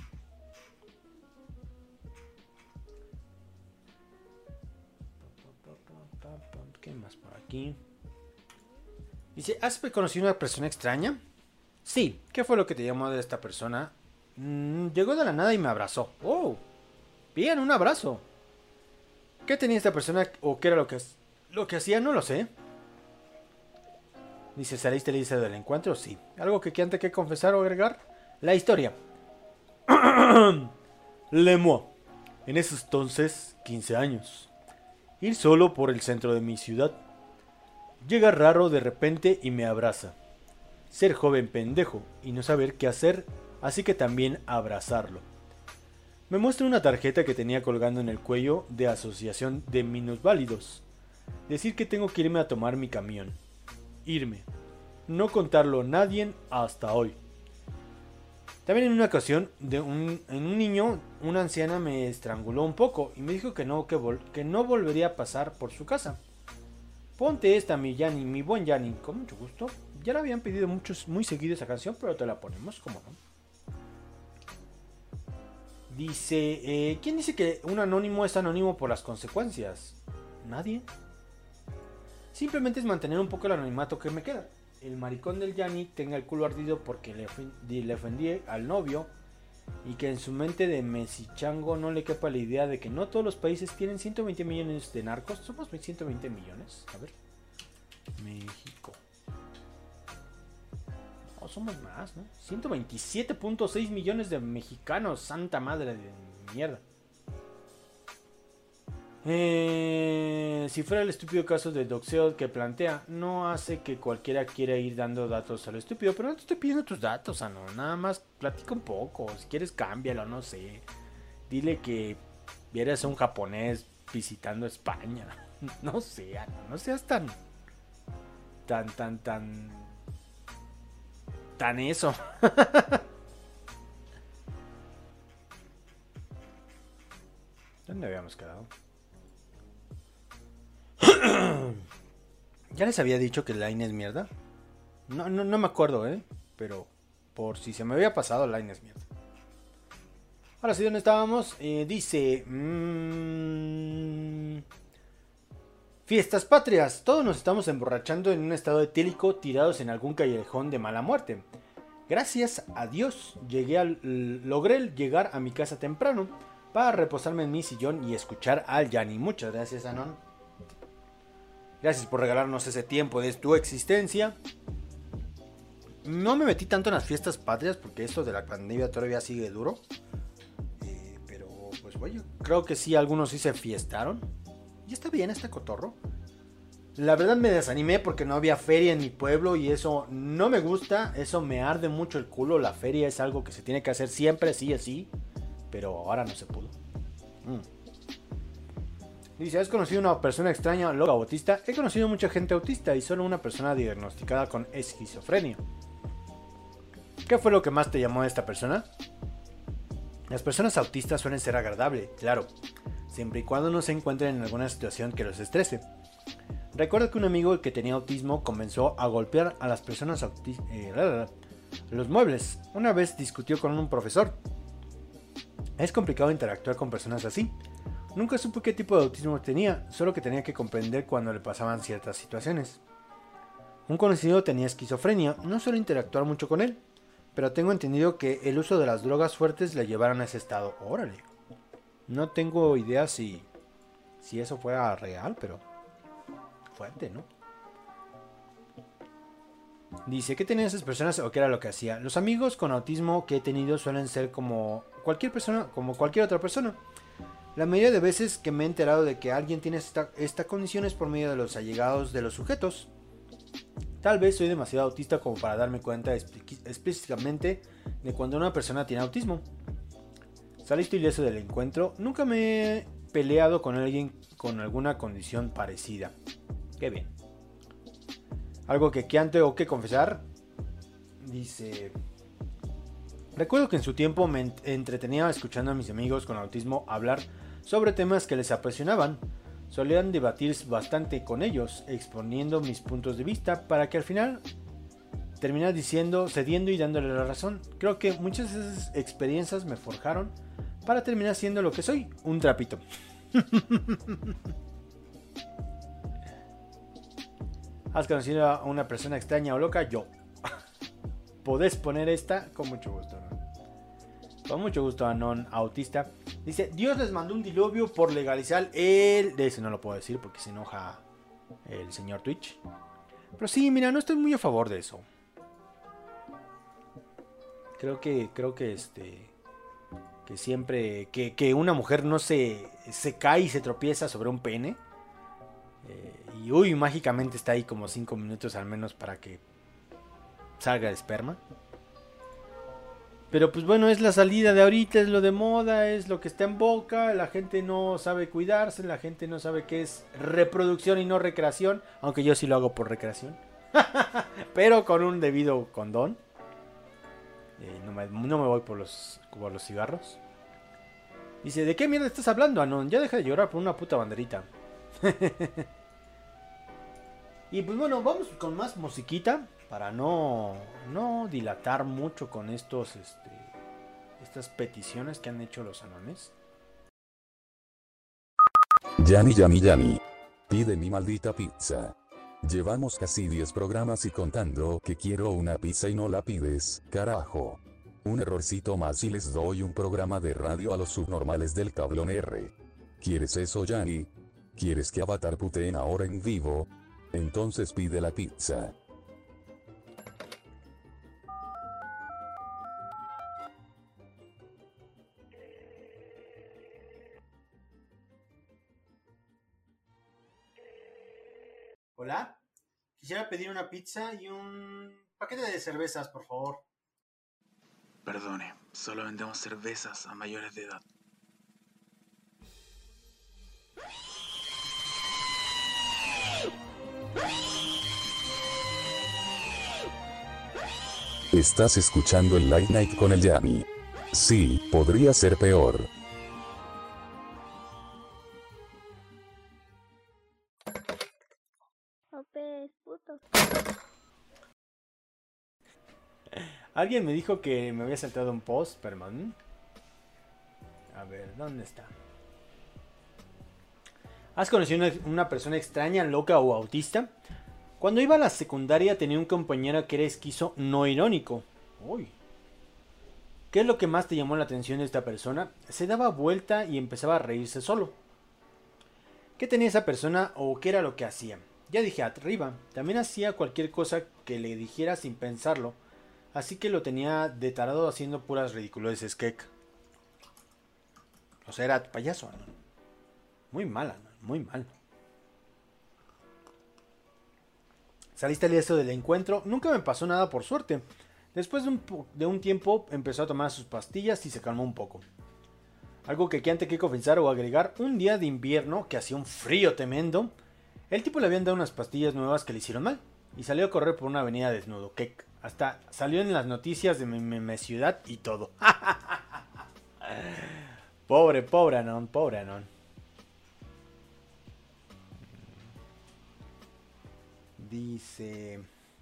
Speaker 3: ¿Qué más por aquí? Dice, ¿has conocido a una persona extraña? Sí. ¿Qué fue lo que te llamó de esta persona? Mm, llegó de la nada y me abrazó. Oh, bien, un abrazo. ¿Qué tenía esta persona o qué era lo que, lo que hacía? No lo sé. Dice, ¿saliste lista del encuentro? Sí. ¿Algo que quieran que confesar o agregar? La historia. Lemo. En esos entonces, quince años. Ir solo por el centro de mi ciudad. Llega raro de repente y me abraza. Ser joven pendejo y no saber qué hacer, así que también abrazarlo. Me muestra una tarjeta que tenía colgando en el cuello de Asociación de Minusválidos. Decir que tengo que irme a tomar mi camión. Irme. No contarlo a nadie hasta hoy. También en una ocasión, de un, en un niño, una anciana me estranguló un poco y me dijo que no, que, vol que no volvería a pasar por su casa. Ponte esta, mi Yanni, mi buen Yanni, con mucho gusto. Ya la habían pedido muchos, muy seguido esa canción, pero te la ponemos, como no. Dice, eh, ¿quién dice que un anónimo es anónimo por las consecuencias? Nadie. Simplemente es mantener un poco el anonimato que me queda. El maricón del Yanni tenga el culo ardido porque le, le ofendí al novio y que en su mente de mesichango no le quepa la idea de que no todos los países tienen ciento veinte millones de narcos. Somos ciento veinte millones. A ver. México. No, somos más, ¿no? ciento veintisiete punto seis millones de mexicanos. Santa madre de mierda. Eh, si fuera el estúpido caso de doxeo que plantea, no hace que cualquiera quiera ir dando datos a lo estúpido, pero no te estoy pidiendo tus datos, Ano. Nada más platica un poco. Si quieres, cámbialo, no sé. Dile que vieras a un japonés visitando España. No sé, Ano. No seas tan. Tan, tan, tan. Tan eso. ¿Dónde habíamos quedado? ¿Ya les había dicho que Line es mierda? No, no, no me acuerdo, ¿eh? Pero por si se me había pasado, Line es mierda. Ahora sí, ¿dónde estábamos? Eh, dice... Mmm, fiestas patrias. Todos nos estamos emborrachando en un estado etílico, tirados en algún callejón de mala muerte. Gracias a Dios, llegué al, logré llegar a mi casa temprano para reposarme en mi sillón y escuchar al Yanni. Muchas gracias, Anon. Gracias por regalarnos ese tiempo de tu existencia. No me metí tanto en las fiestas patrias porque esto de la pandemia todavía sigue duro. Eh, pero pues bueno, creo que sí, algunos sí se fiestaron. Y está bien, está cotorro. La verdad me desanimé porque no había feria en mi pueblo y eso no me gusta. Eso me arde mucho el culo. La feria es algo que se tiene que hacer siempre, sí, así. Pero ahora no se pudo. Mm. Dice, ¿has conocido una persona extraña, loca o autista? He conocido mucha gente autista y solo una persona diagnosticada con esquizofrenia. ¿Qué fue lo que más te llamó a esta persona? Las personas autistas suelen ser agradables, claro, siempre y cuando no se encuentren en alguna situación que los estrese. Recuerdo que un amigo que tenía autismo comenzó a golpear a las personas autistas, eh, los muebles. Una vez discutió con un profesor. Es complicado interactuar con personas así. Nunca supe qué tipo de autismo tenía, solo que tenía que comprender cuando le pasaban ciertas situaciones. Un conocido tenía esquizofrenia, no suelo interactuar mucho con él, pero tengo entendido que el uso de las drogas fuertes le llevaron a ese estado. Órale. No tengo idea si, si eso fuera real, pero fuerte, ¿no? Dice, ¿qué tenían esas personas o qué era lo que hacía? Los amigos con autismo que he tenido suelen ser como cualquier persona, como cualquier otra persona. La mayoría de veces que me he enterado de que alguien tiene esta, esta condición es por medio de los allegados de los sujetos. Tal vez soy demasiado autista como para darme cuenta explícitamente de cuando una persona tiene autismo. Saliste ileso del encuentro. Nunca me he peleado con alguien con alguna condición parecida. Qué bien. Algo que queante o que confesar. Dice... Recuerdo que en su tiempo me entretenía escuchando a mis amigos con autismo hablar sobre temas que les apasionaban. Solían debatir bastante con ellos, exponiendo mis puntos de vista para que al final terminara diciendo, cediendo y dándole la razón. Creo que muchas de esas experiencias me forjaron para terminar siendo lo que soy, un trapito. ¿Has conocido a una persona extraña o loca? Yo. ¿Podés poner esta? Con mucho gusto, ¿no? Con mucho gusto, Anon Autista. Dice, Dios les mandó un diluvio por legalizar el... De ese no lo puedo decir porque se enoja el señor Twitch. Pero sí, mira, no estoy muy a favor de eso. Creo que, creo que este... Que siempre... Que, que una mujer no se, se cae y se tropieza sobre un pene. Eh, y uy, mágicamente está ahí como cinco minutos al menos para que salga el esperma. Pero pues bueno, es la salida de ahorita, es lo de moda, es lo que está en boca. La gente no sabe cuidarse, la gente no sabe qué es reproducción y no recreación. Aunque yo sí lo hago por recreación. Pero con un debido condón. Eh, no, me, no me voy por los, por los cigarros. Dice, ¿de qué mierda estás hablando, Anon? Ya deja de llorar por una puta banderita. Y pues bueno, vamos con más musiquita. Para no, no dilatar mucho con estos, este, estas peticiones que han hecho los anones.
Speaker 1: Yanni, Yanni, Yanni. Pide mi maldita pizza. Llevamos casi diez programas y contando que quiero una pizza y no la pides, carajo. Un errorcito más y les doy un programa de radio a los subnormales del tablón R. ¿Quieres eso, Yanni? ¿Quieres que Avatar puteen ahora en vivo? Entonces pide la pizza.
Speaker 3: Hola, quisiera pedir una pizza y un paquete de cervezas, por favor.
Speaker 6: Perdone, solo vendemos cervezas a mayores de edad.
Speaker 1: Estás escuchando el Late Night con el Yanni. Sí, podría ser peor.
Speaker 3: Alguien me dijo que me había saltado un post, perdón. A ver, ¿dónde está? ¿Has conocido una, una persona extraña, loca o autista? Cuando iba a la secundaria tenía un compañero que era esquizo no irónico. Uy. ¿Qué es lo que más te llamó la atención de esta persona? Se daba vuelta y empezaba a reírse solo. ¿Qué tenía esa persona o qué era lo que hacía? Ya dije arriba, también hacía cualquier cosa que le dijera sin pensarlo. Así que lo tenía de tarado haciendo puras ridiculeces, Kek. O sea, era payaso, ¿no? Muy mala, ¿no? Muy mal. Saliste ileso del encuentro. Nunca me pasó nada por suerte. Después de un, de un tiempo empezó a tomar sus pastillas y se calmó un poco. Algo que antes que confesar o agregar, un día de invierno que hacía un frío tremendo, el tipo le habían dado unas pastillas nuevas que le hicieron mal y salió a correr por una avenida desnudo, que hasta salió en las noticias de mi, mi, mi ciudad y todo. Pobre, pobre Anon, pobre Anon. Dice...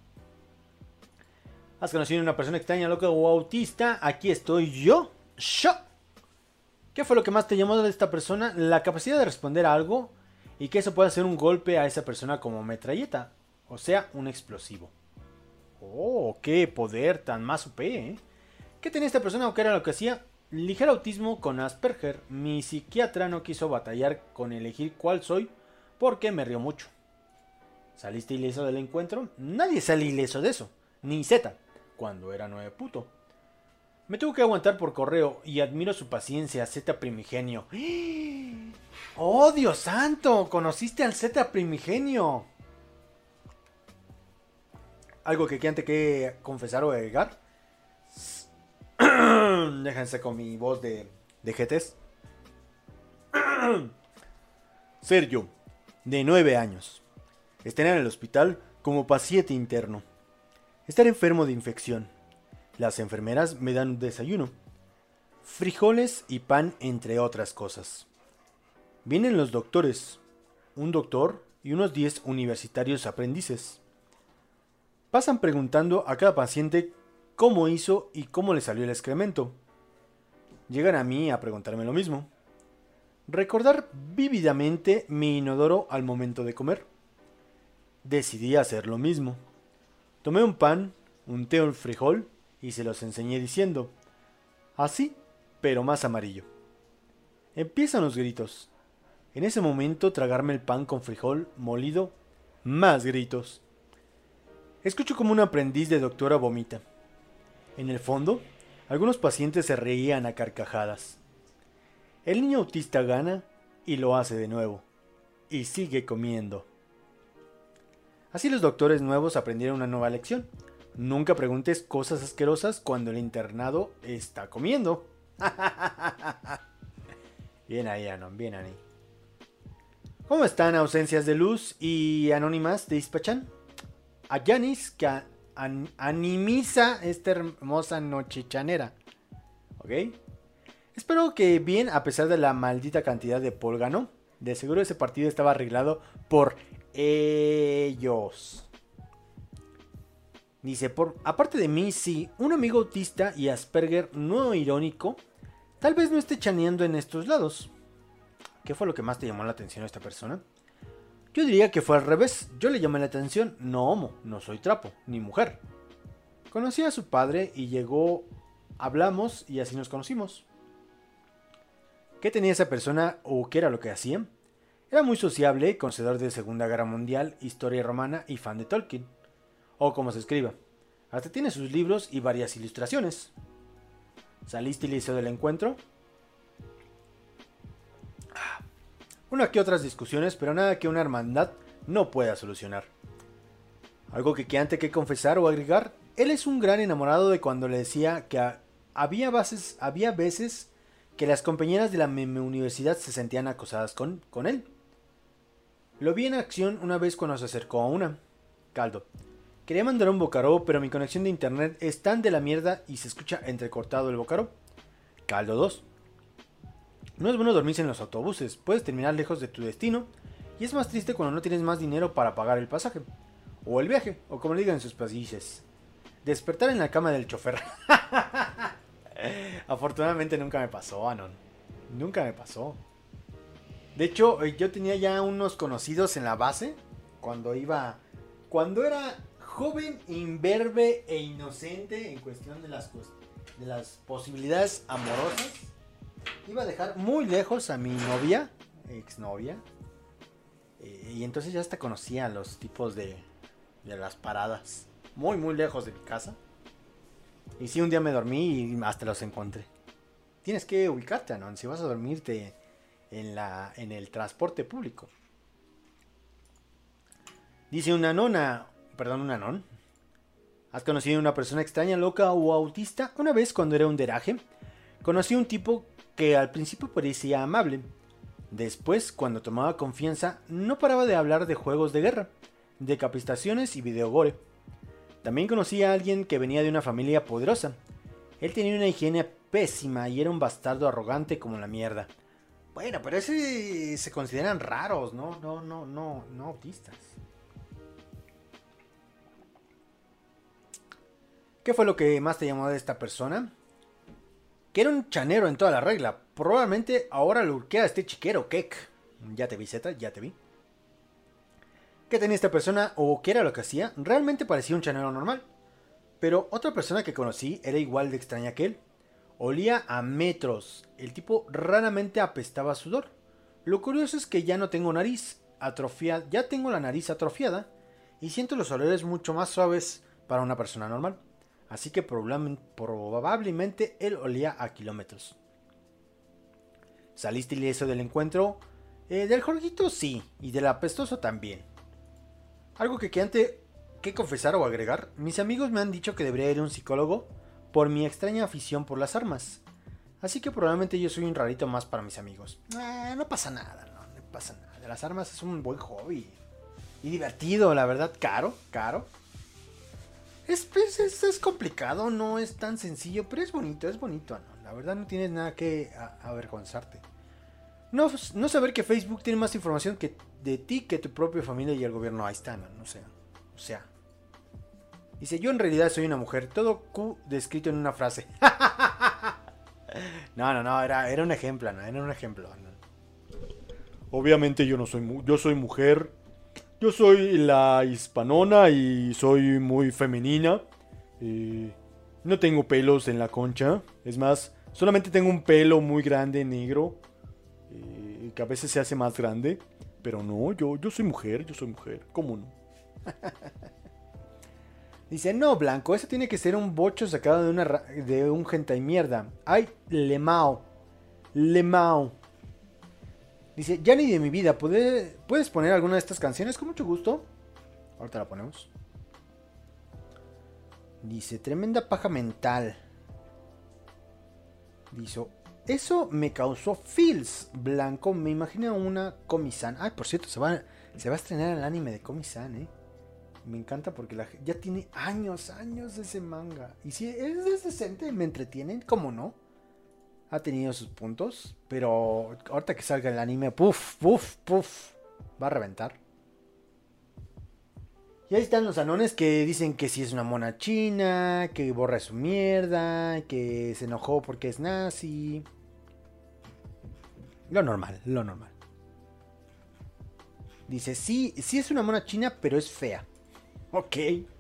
Speaker 3: ¿Has conocido a una persona extraña, loca o autista? Aquí estoy yo. Yo. ¿Qué fue lo que más te llamó de esta persona? La capacidad de responder a algo y que eso pueda hacer un golpe a esa persona como metralleta. O sea, un explosivo. Oh, qué poder tan más U P, ¿eh? ¿Qué tenía esta persona o qué era lo que hacía? Ligero autismo con Asperger. Mi psiquiatra no quiso batallar con elegir cuál soy porque me rió mucho. ¿Saliste ileso del encuentro? Nadie sale ileso de eso. Ni Z, cuando era nueve puto. Me tuvo que aguantar por correo y admiro su paciencia, Z primigenio. ¡Oh, Dios santo! ¿Conociste al Z primigenio? ¿Algo que antes que confesar o agregar? Déjense con mi voz de, de G Ts. Sergio, de nueve años. Estar en el hospital como paciente interno. Estar enfermo de infección. Las enfermeras me dan un desayuno. Frijoles y pan, entre otras cosas. Vienen los doctores. Un doctor y unos diez universitarios aprendices. Pasan preguntando a cada paciente cómo hizo y cómo le salió el excremento. Llegan a mí a preguntarme lo mismo. Recordar vívidamente mi inodoro al momento de comer. Decidí hacer lo mismo. Tomé un pan, un té o un frijol y se los enseñé diciendo, así, pero más amarillo. Empiezan los gritos. En ese momento tragarme el pan con frijol molido, más gritos. Escucho como un aprendiz de doctora vomita. En el fondo, algunos pacientes se reían a carcajadas. El niño autista gana y lo hace de nuevo. Y sigue comiendo. Así los doctores nuevos aprendieron una nueva lección. Nunca preguntes cosas asquerosas cuando el internado está comiendo. Bien ahí, Anon, bien ahí. ¿Cómo están ausencias de luz y anónimas de Ispachan? A Yanis que an animiza esta hermosa noche chanera. ¿Ok? Espero que bien a pesar de la maldita cantidad de Polgano. De seguro ese partido estaba arreglado por ellos. Dice, por, aparte de mí, sí, un amigo autista y Asperger no irónico, tal vez no esté chaneando en estos lados. ¿Qué fue lo que más te llamó la atención a esta persona? Yo diría que fue al revés. Yo le llamé la atención, no homo, no soy trapo, ni mujer. Conocí a su padre y llegó, hablamos y así nos conocimos. ¿Qué tenía esa persona o qué era lo que hacía? Era muy sociable, conocedor de Segunda Guerra Mundial, historia romana y fan de Tolkien. O como se escriba. Hasta tiene sus libros y varias ilustraciones. ¿Saliste ileso del encuentro? Una que otras discusiones, pero nada que una hermandad no pueda solucionar. Algo que antes que confesar o agregar, él es un gran enamorado de cuando le decía que a, había, bases, había veces que las compañeras de la meme universidad se sentían acosadas con, con él. Lo vi en acción una vez cuando se acercó a una. Caldo. Quería mandar un bocaró, pero mi conexión de internet es tan de la mierda y se escucha entrecortado el bocaró. Caldo dos. No es bueno dormirse en los autobuses, puedes terminar lejos de tu destino y es más triste cuando no tienes más dinero para pagar el pasaje, o el viaje, o como le digan en sus países. Despertar en la cama del chofer. Afortunadamente nunca me pasó, Anon. Nunca me pasó. De hecho, yo tenía ya unos conocidos en la base. Cuando iba... Cuando era joven, imberbe e inocente en cuestión de las, de las posibilidades amorosas. Iba a dejar muy lejos a mi novia, exnovia. Eh, y entonces ya hasta conocía los tipos de, de las paradas. Muy, muy lejos de mi casa. Y sí, un día me dormí y hasta los encontré. Tienes que ubicarte, ¿no? Si vas a dormirte en, la, en el transporte público. Dice una nona, perdón, una non. ¿Has conocido a una persona extraña, loca o autista? Una vez, cuando era un deraje, conocí a un tipo que al principio parecía amable. Después, cuando tomaba confianza, no paraba de hablar de juegos de guerra, decapitaciones y videogore. También conocí a alguien que venía de una familia poderosa. Él tenía una higiene pésima y era un bastardo arrogante como la mierda. Bueno, pero ese se consideran raros, ¿no? No, no, no, no autistas. ¿Qué fue lo que más te llamó de esta persona? Que era un chanero en toda la regla. Probablemente ahora lo urquea este chiquero, Kek. Ya te vi, Z, ya te vi. ¿Qué tenía esta persona o qué era lo que hacía? Realmente parecía un chanero normal. Pero otra persona que conocí era igual de extraña que él. Olía a metros. El tipo raramente apestaba a sudor. Lo curioso es que ya no tengo nariz atrofiada. Ya tengo la nariz atrofiada. Y siento los olores mucho más suaves para una persona normal. Así que probablemente él olía a kilómetros. ¿Saliste ileso del encuentro? Eh, del jorguito sí. Y del apestoso también. Algo que quede que confesar o agregar. Mis amigos me han dicho que debería ir a un psicólogo por mi extraña afición por las armas. Así que probablemente yo soy un rarito más para mis amigos. Eh, no pasa nada, no, no pasa nada. Las armas es un buen hobby. Y divertido, la verdad, caro, caro. Es, es, es complicado, no es tan sencillo, pero es bonito, es bonito, ¿no? La verdad no tienes nada que a, avergonzarte. No, no saber que Facebook tiene más información que de ti que tu propia familia y el gobierno. Ahí está, ¿no? O sea, o sea. Dice, yo en realidad soy una mujer, todo Q descrito en una frase. No, no, no, era, era un ejemplo, ¿no? Era un ejemplo, ¿no? Obviamente yo no soy, mu yo soy mujer. Yo soy la hispanona y soy muy femenina. Eh, no tengo pelos en la concha. Es más, solamente tengo un pelo muy grande, negro. Eh, que a veces se hace más grande. Pero no, yo, yo soy mujer, yo soy mujer. ¿Cómo no? Dice, no, Blanco, eso tiene que ser un bocho sacado de, una de un hentai mierda. Ay, Lemao. Lemao. Dice, ya ni de mi vida, ¿puede, ¿puedes poner alguna de estas canciones? Con mucho gusto. Ahorita la ponemos. Dice, tremenda paja mental. Dice, eso me causó feels, Blanco. Me imagino una Komi-san. Ay, por cierto, se va, se va a estrenar el anime de Komi-san, ¿eh? Me encanta porque la, ya tiene años, años ese manga. Y si es, es decente, me entretienen, ¿cómo no? Ha tenido sus puntos, pero ahorita que salga el anime, puff, puff, puff, va a reventar. Y ahí están los anones que dicen que si es una mona china, que borra su mierda, que se enojó porque es nazi. Lo normal, lo normal. Dice, sí, sí es una mona china, pero es fea. Ok.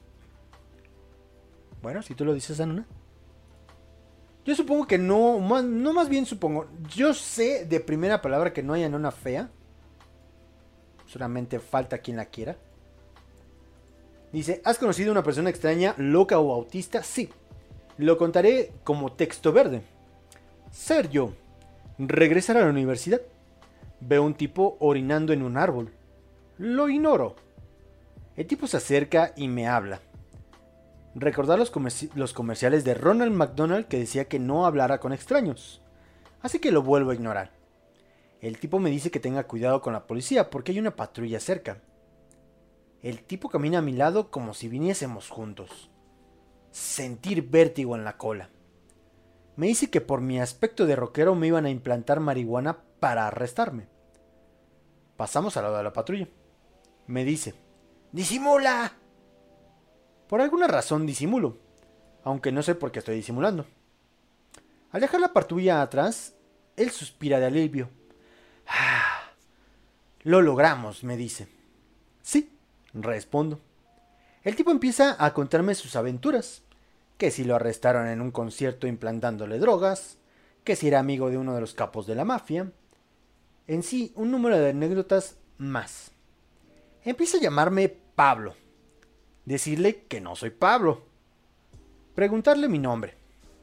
Speaker 3: Bueno, si tú lo dices, Anona. Yo supongo que no, más, no más bien supongo. Yo sé de primera palabra que no hay Anona fea. Solamente falta quien la quiera. Dice, ¿has conocido a una persona extraña, loca o autista? Sí. Lo contaré como texto verde. Ser yo. Regresar a la universidad. Veo un tipo orinando en un árbol. Lo ignoro. El tipo se acerca y me habla. Recordar los, comerci los comerciales de Ronald McDonald que decía que no hablara con extraños. Así que lo vuelvo a ignorar. El tipo me dice que tenga cuidado con la policía porque hay una patrulla cerca. El tipo camina a mi lado como si viniésemos juntos. Sentir vértigo en la cola. Me dice que por mi aspecto de rockero me iban a implantar marihuana para arrestarme. Pasamos al lado de la patrulla. Me dice, ¡disimula! Por alguna razón disimulo. aunque no sé por qué estoy disimulando. Al dejar la patrulla atrás, él suspira de alivio. Ah, lo logramos, me dice. Sí, respondo. El tipo empieza a contarme sus aventuras, que si lo arrestaron en un concierto implantándole drogas, que si era amigo de uno de los capos de la mafia, en sí, un número de anécdotas más. Empieza a llamarme Pablo, decirle que no soy Pablo, preguntarle mi nombre.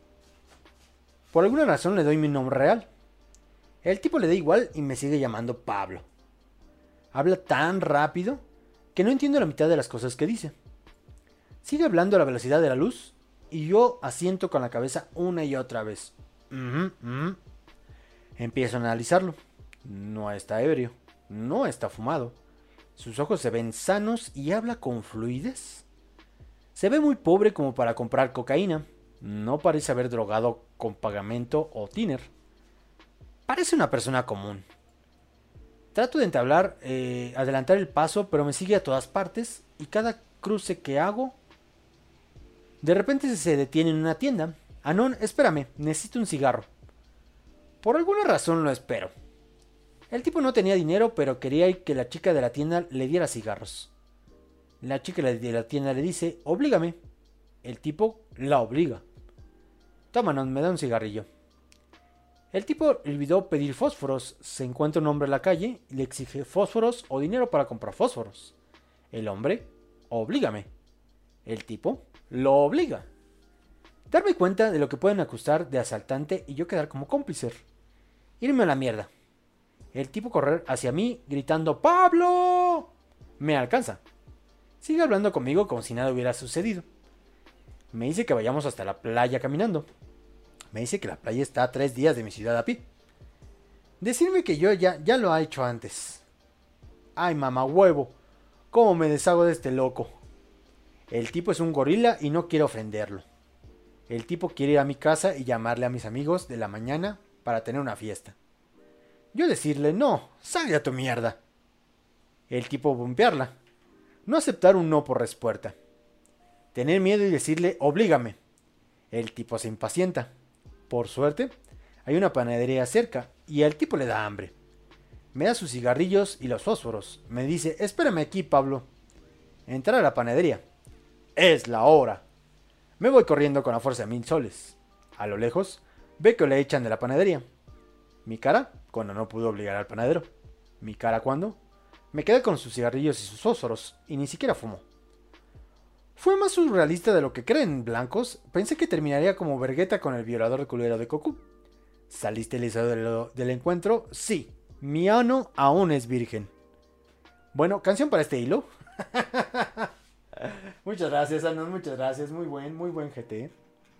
Speaker 3: Por alguna razón le doy mi nombre real. El tipo le da igual y me sigue llamando Pablo. Habla tan rápido que no entiendo la mitad de las cosas que dice. Sigue hablando a la velocidad de la luz y yo asiento con la cabeza una y otra vez. Uh-huh, uh-huh. Empiezo a analizarlo. No está ebrio, no está fumado. Sus ojos se ven sanos y habla con fluidez. Se ve muy pobre como para comprar cocaína. No parece haber drogado con pagamento o tiner. Parece una persona común. Trato de entablar, eh, adelantar el paso, pero me sigue a todas partes y cada cruce que hago, de repente se detiene en una tienda. Anon, espérame, necesito un cigarro. Por alguna razón lo espero. El tipo no tenía dinero, pero quería que la chica de la tienda le diera cigarros. La chica de la tienda le dice, oblígame. El tipo la obliga. Toma, Anon, me da un cigarrillo. El tipo olvidó pedir fósforos. Se encuentra un hombre en la calle y le exige fósforos o dinero para comprar fósforos. El hombre, oblígame. El tipo lo obliga. Darme cuenta de lo que pueden acusar de asaltante y yo quedar como cómplice. Irme a la mierda. El tipo correr hacia mí gritando ¡Pablo! Me alcanza. Sigue hablando conmigo como si nada hubiera sucedido. Me dice que vayamos hasta la playa caminando. Me dice que la playa está a tres días de mi ciudad a pie. Decirme que yo ya, ya lo ha hecho antes. Ay, mamá huevo. ¿Cómo me deshago de este loco? El tipo es un gorila y no quiero ofenderlo. El tipo quiere ir a mi casa y llamarle a mis amigos de la mañana para tener una fiesta. Yo decirle, no, sal a tu mierda. El tipo bombearla. No aceptar un no por respuesta. Tener miedo y decirle, oblígame. El tipo se impacienta. Por suerte, hay una panadería cerca y el tipo le da hambre. Me da sus cigarrillos y los fósforos. Me dice, espérame aquí, Pablo. Entrar a la panadería. Es la hora. Me voy corriendo con la fuerza de mil soles. A lo lejos, ve que le echan de la panadería. Mi cara, cuando no pudo obligar al panadero. Mi cara, cuando me quedé con sus cigarrillos y sus fósforos, y ni siquiera fumó. Fue más surrealista de lo que creen blancos. Pensé que terminaría como Vergueta con el violador culero de Cocú. ¿Saliste ileso del, del encuentro? Sí. Mi ano aún es virgen. Bueno, canción para este hilo. Muchas gracias, Anon, muchas gracias. Muy buen, muy buen G T.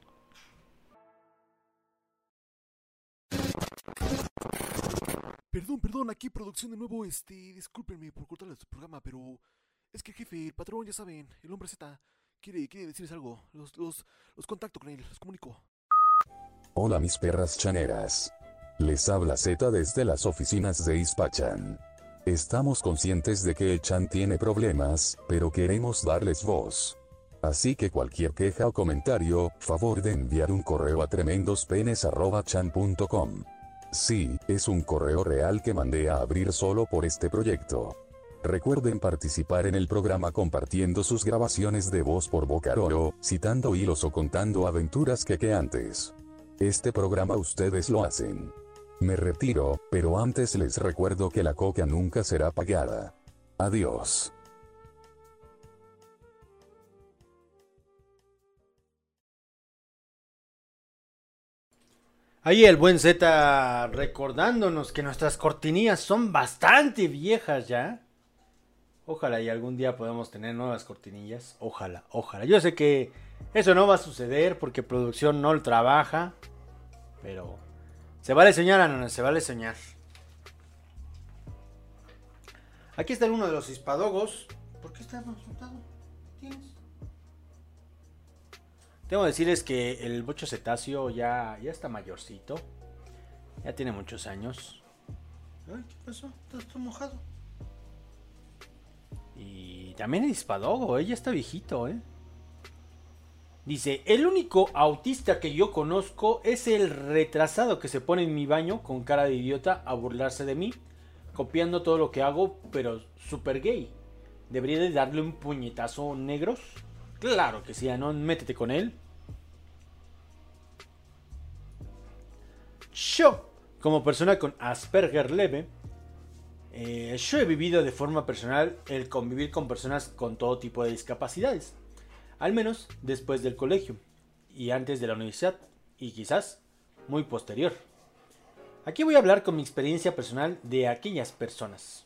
Speaker 7: Perdón, perdón, aquí producción de nuevo, este, discúlpenme por cortarles su programa, pero es que el jefe, el patrón, ya saben, el hombre Z, quiere, quiere decirles algo, los, los, los contacto con él, los comunico.
Speaker 1: Hola mis perras chaneras. Les habla Z desde las oficinas de Ispachan. Estamos conscientes de que el Chan tiene problemas, pero queremos darles voz. Así que cualquier queja o comentario, favor de enviar un correo a tremendospenes arroba chan punto com. Sí, es un correo real que mandé a abrir solo por este proyecto. Recuerden participar en el programa compartiendo sus grabaciones de voz por Bocaroro, citando hilos o contando aventuras que que antes. Este programa ustedes lo hacen. Me retiro, pero antes les recuerdo que la coca nunca será pagada. Adiós.
Speaker 3: Ahí el buen Z recordándonos que nuestras cortinillas son bastante viejas ya. Ojalá y algún día podamos tener nuevas cortinillas. Ojalá, ojalá. Yo sé que eso no va a suceder porque producción no lo trabaja. Pero se vale soñar, Anon, se vale soñar. Aquí está uno de los hispadogos. ¿Por qué está resultado? ¿Tienes? Tengo que decirles que el bocho cetáceo ya, ya está mayorcito. Ya tiene muchos años. Ay, ¿qué pasó? ¿Estás todo mojado? Y también el hispadogo, ¿eh? Ya está viejito, ¿eh? Dice, el único autista que yo conozco es el retrasado que se pone en mi baño con cara de idiota a burlarse de mí, copiando todo lo que hago, pero súper gay. ¿Debería de darle un puñetazo, negros? Claro que sí, ¿no? Métete con él. Yo, como persona con Asperger leve, eh, yo he vivido de forma personal el convivir con personas con todo tipo de discapacidades. Al menos después del colegio y antes de la universidad, y quizás muy posterior. Aquí voy a hablar con mi experiencia personal de aquellas personas.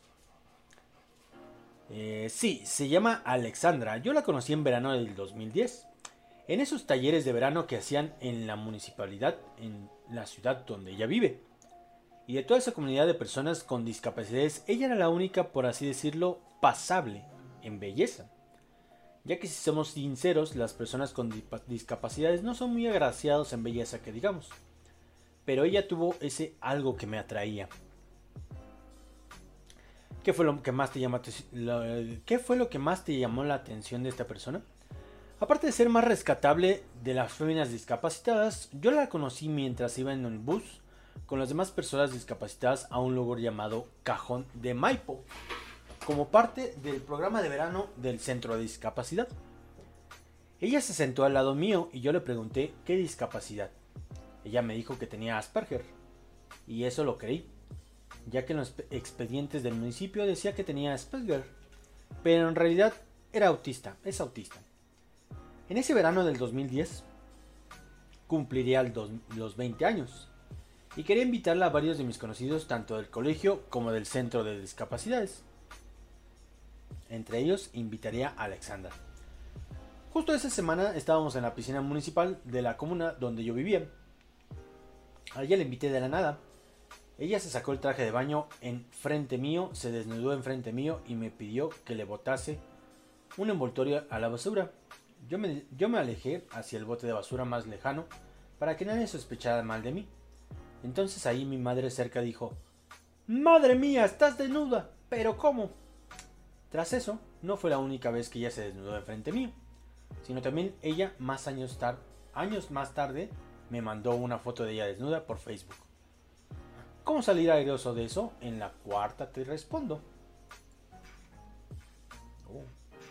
Speaker 3: Eh, sí, se llama Alexandra. Yo la conocí en verano del dos mil diez. En esos talleres de verano que hacían en la municipalidad, en la ciudad donde ella vive. Y de toda esa comunidad de personas con discapacidades, ella era la única, por así decirlo, pasable en belleza. Ya que si somos sinceros, las personas con discapacidades no son muy agraciados en belleza, que digamos. Pero ella tuvo ese algo que me atraía. ¿Qué fue lo que más te llamó, ¿Qué fue lo que más te llamó la atención de esta persona? Aparte de ser más rescatable de las féminas discapacitadas, yo la conocí mientras iba en un bus con las demás personas discapacitadas a un lugar llamado Cajón de Maipo, como parte del programa de verano del centro de discapacidad. Ella se sentó al lado mío y yo le pregunté qué discapacidad. Ella me dijo que tenía Asperger, y eso lo creí, ya que en los expedientes del municipio decía que tenía Asperger, pero en realidad era autista, es autista. En ese verano del dos mil diez cumpliría los veinte años y quería invitarla a varios de mis conocidos, tanto del colegio como del centro de discapacidades. Entre ellos invitaría a Alexandra. Justo esa semana estábamos en la piscina municipal de la comuna donde yo vivía. A ella le invité de la nada. Ella se sacó el traje de baño en frente mío, se desnudó en frente mío y me pidió que le botase un envoltorio a la basura. Yo me, yo me alejé hacia el bote de basura más lejano para que nadie sospechara mal de mí. Entonces ahí mi madre cerca dijo: ¡Madre mía, estás desnuda! ¿Pero cómo? Tras eso, no fue la única vez que ella se desnudó en frente mío, sino también ella más años, tar- años más tarde me mandó una foto de ella desnuda por Facebook. ¿Cómo salir airoso de eso? En la cuarta te respondo. Oh.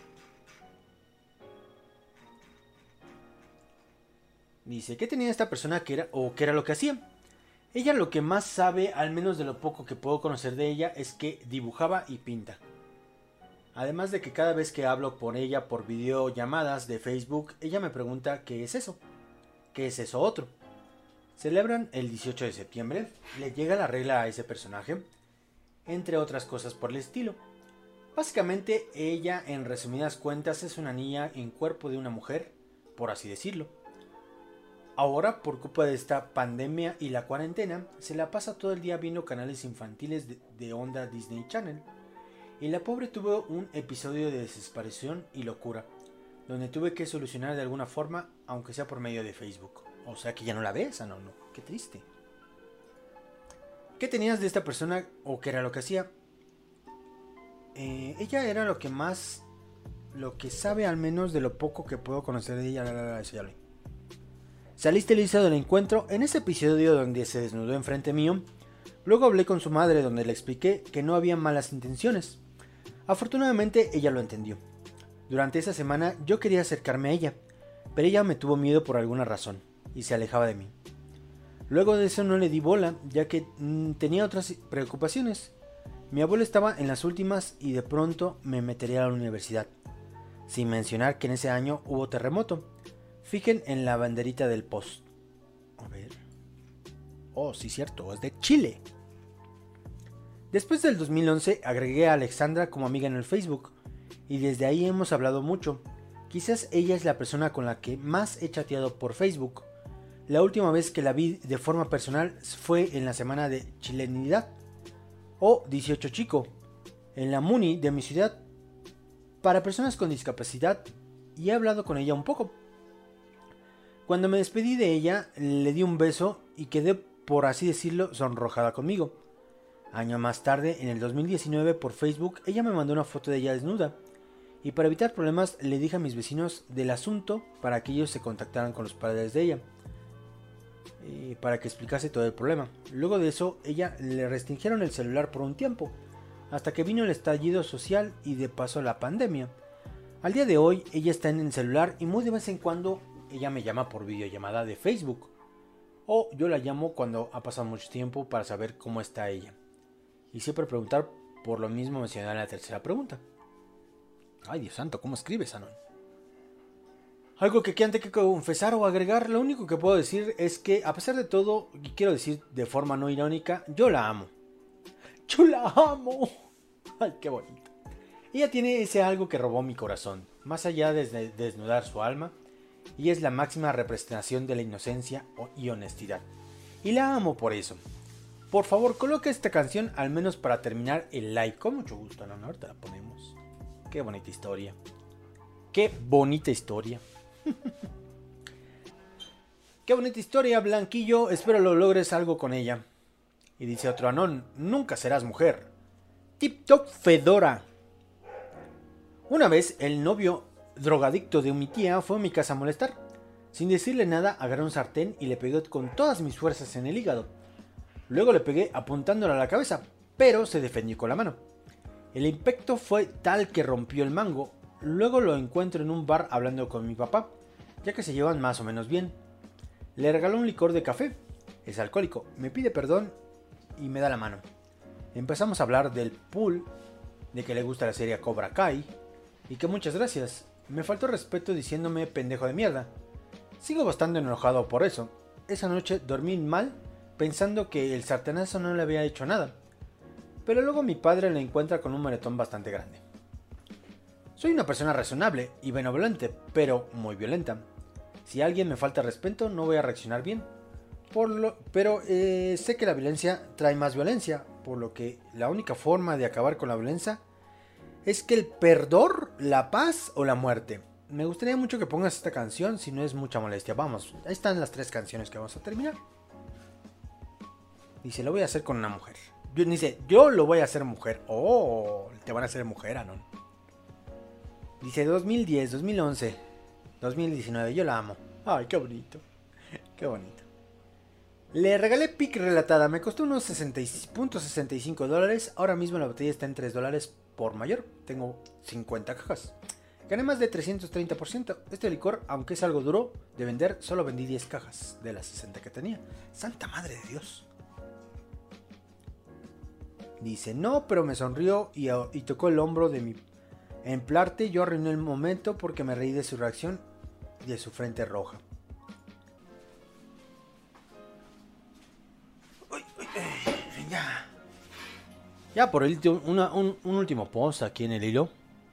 Speaker 3: Dice, ¿qué tenía esta persona que era o qué era lo que hacía? Ella lo que más sabe, al menos de lo poco que puedo conocer de ella, es que dibujaba y pinta. Además de que cada vez que hablo por ella por videollamadas de Facebook, ella me pregunta ¿qué es eso? ¿Qué es eso otro? Celebran el dieciocho de septiembre, le llega la regla a ese personaje, entre otras cosas por el estilo. Básicamente ella, en resumidas cuentas, es una niña en cuerpo de una mujer, por así decirlo. Ahora, por culpa de esta pandemia y la cuarentena, se la pasa todo el día viendo canales infantiles de, de onda Disney Channel. Y la pobre tuvo un episodio de desesperación y locura, donde tuve que solucionar de alguna forma, aunque sea por medio de Facebook. O sea que ya no la ves, ah, no, no, qué triste. ¿Qué tenías de esta persona o qué era lo que hacía? Eh, ella era lo que más, lo que sabe al menos de lo poco que puedo conocer de ella. La, la, la, la, Saliste lisa del encuentro en ese episodio donde se desnudó enfrente mío. Luego hablé con su madre donde le expliqué que no había malas intenciones. Afortunadamente ella lo entendió. Durante esa semana yo quería acercarme a ella, pero ella me tuvo miedo por alguna razón y se alejaba de mí. Luego de eso no le di bola, ya que mmm, tenía otras preocupaciones. Mi abuelo estaba en las últimas y de pronto me metería a la universidad. Sin mencionar que en ese año hubo terremoto. Fijen en la banderita del post. A ver. Oh, sí, cierto, es de Chile. Después del dos mil once agregué a Alexandra como amiga en el Facebook y desde ahí hemos hablado mucho. Quizás ella es la persona con la que más he chateado por Facebook. La última vez que la vi de forma personal fue en la semana de chilenidad o dieciocho chico en la Muni de mi ciudad para personas con discapacidad y he hablado con ella un poco. Cuando me despedí de ella le di un beso y quedé, por así decirlo, sonrojada conmigo. Año más tarde, en el dos mil diecinueve, por Facebook, ella me mandó una foto de ella desnuda y para evitar problemas le dije a mis vecinos del asunto para que ellos se contactaran con los padres de ella, eh, para que explicase todo el problema. Luego de eso, ella le restringieron el celular por un tiempo, hasta que vino el estallido social y de paso la pandemia. Al día de hoy, ella está en el celular y muy de vez en cuando ella me llama por videollamada de Facebook, o yo la llamo cuando ha pasado mucho tiempo para saber cómo está ella. Y siempre preguntar por lo mismo mencionar en la tercera pregunta. Ay, Dios santo, ¿cómo escribes, Anon? Algo que quede que confesar o agregar, lo único que puedo decir es que, a pesar de todo, y quiero decir de forma no irónica, yo la amo. ¡Yo la amo! ¡Ay, qué bonito! Ella tiene ese algo que robó mi corazón, más allá de desnudar su alma, y es la máxima representación de la inocencia y honestidad. Y la amo por eso. Por favor, coloca esta canción al menos para terminar el live. Con mucho gusto, Anon, ahorita la ponemos. Qué bonita historia. Qué bonita historia. Qué bonita historia, Blanquillo. Espero lo logres algo con ella. Y dice otro Anon, nunca serás mujer. Tip Top Fedora. Una vez el novio drogadicto de mi tía fue a mi casa a molestar. Sin decirle nada, agarré un sartén y le pegué con todas mis fuerzas en el hígado. Luego le pegué apuntándole a la cabeza, pero se defendió con la mano. El impacto fue tal que rompió el mango. Luego lo encuentro en un bar hablando con mi papá, ya que se llevan más o menos bien. Le regaló un licor de café. Es alcohólico. Me pide perdón y me da la mano. Empezamos a hablar del pool, de que le gusta la serie Cobra Kai y que muchas gracias. Me faltó respeto diciéndome pendejo de mierda. Sigo bastante enojado por eso. Esa noche dormí mal pensando que el sartenazo no le había hecho nada. Pero luego mi padre la encuentra con un moretón bastante grande. Soy una persona razonable y benevolente, pero muy violenta. Si alguien me falta respeto, no voy a reaccionar bien. Por lo, pero eh, sé que la violencia trae más violencia, por lo que la única forma de acabar con la violencia es que el perdón, la paz o la muerte. Me gustaría mucho que pongas esta canción, si no es mucha molestia. Vamos, ahí están las tres canciones que vamos a terminar. Dice, lo voy a hacer con una mujer. Dice, yo lo voy a hacer mujer. Oh, te van a hacer mujer, Anon. Dice, dos mil diez, dos mil once, dos mil diecinueve, yo la amo. Ay, qué bonito. Qué bonito. Le regalé Pic relatada, me costó unos sesenta punto sesenta y cinco dólares. Ahora mismo la botella está en tres dólares por mayor. Tengo cincuenta cajas. Gané más de trescientos treinta por ciento. Este licor, aunque es algo duro de vender, solo vendí diez cajas de las sesenta que tenía. Santa madre de Dios. Dice, no, pero me sonrió y, y tocó el hombro de mi emplarte. Yo arruiné el momento porque me reí de su reacción y de su frente roja. Uy, uy, uy, ya. Ya por el, una, un, un último post aquí en el hilo.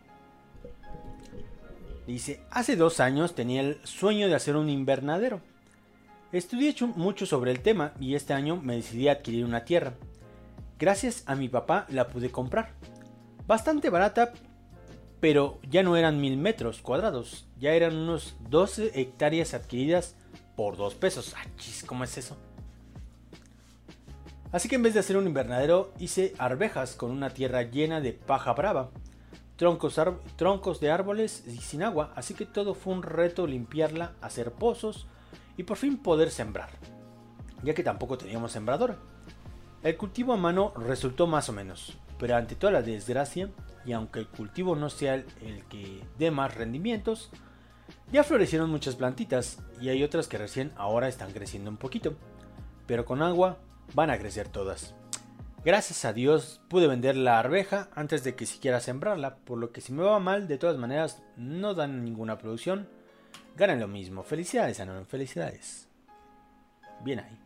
Speaker 3: Dice, hace dos años tenía el sueño de hacer un invernadero. Estudié mucho sobre el tema y este año me decidí a adquirir una tierra. Gracias a mi papá la pude comprar. Bastante barata, pero ya no eran mil metros cuadrados. Ya eran unos doce hectáreas adquiridas por dos pesos. Ah, chis, ¿cómo es eso? Así que en vez de hacer un invernadero, hice arvejas con una tierra llena de paja brava. Troncos, troncos de árboles y sin agua. Así que todo fue un reto limpiarla, hacer pozos y por fin poder sembrar. Ya que tampoco teníamos sembradora. El cultivo a mano resultó más o menos, pero ante toda la desgracia, y aunque el cultivo no sea el, el que dé más rendimientos, ya florecieron muchas plantitas y hay otras que recién ahora están creciendo un poquito, pero con agua van a crecer todas. Gracias a Dios pude vender la arveja antes de que siquiera sembrarla, por lo que si me va mal, de todas maneras no dan ninguna producción, ganan lo mismo. Felicidades, Anon, felicidades. Bien ahí.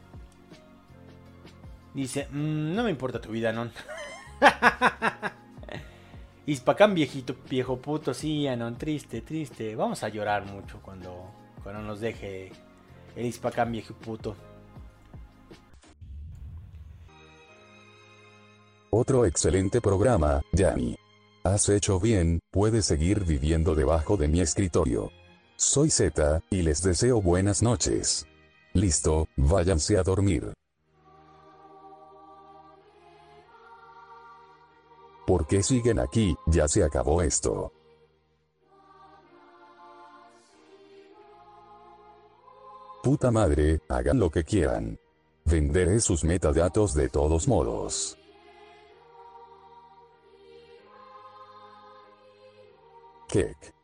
Speaker 3: Dice, mmm, no me importa tu vida, Anon. Ispacán viejito, viejo puto, sí, Anon, triste, triste. Vamos a llorar mucho cuando, cuando nos deje el Ispacán viejo puto.
Speaker 1: Otro excelente programa, Yanni. Has hecho bien, puedes seguir viviendo debajo de mi escritorio. Soy Z, y les deseo buenas noches. Listo, váyanse a dormir. ¿Por qué siguen aquí? Ya se acabó esto. Puta madre, hagan lo que quieran. Venderé sus metadatos de todos modos. Kek.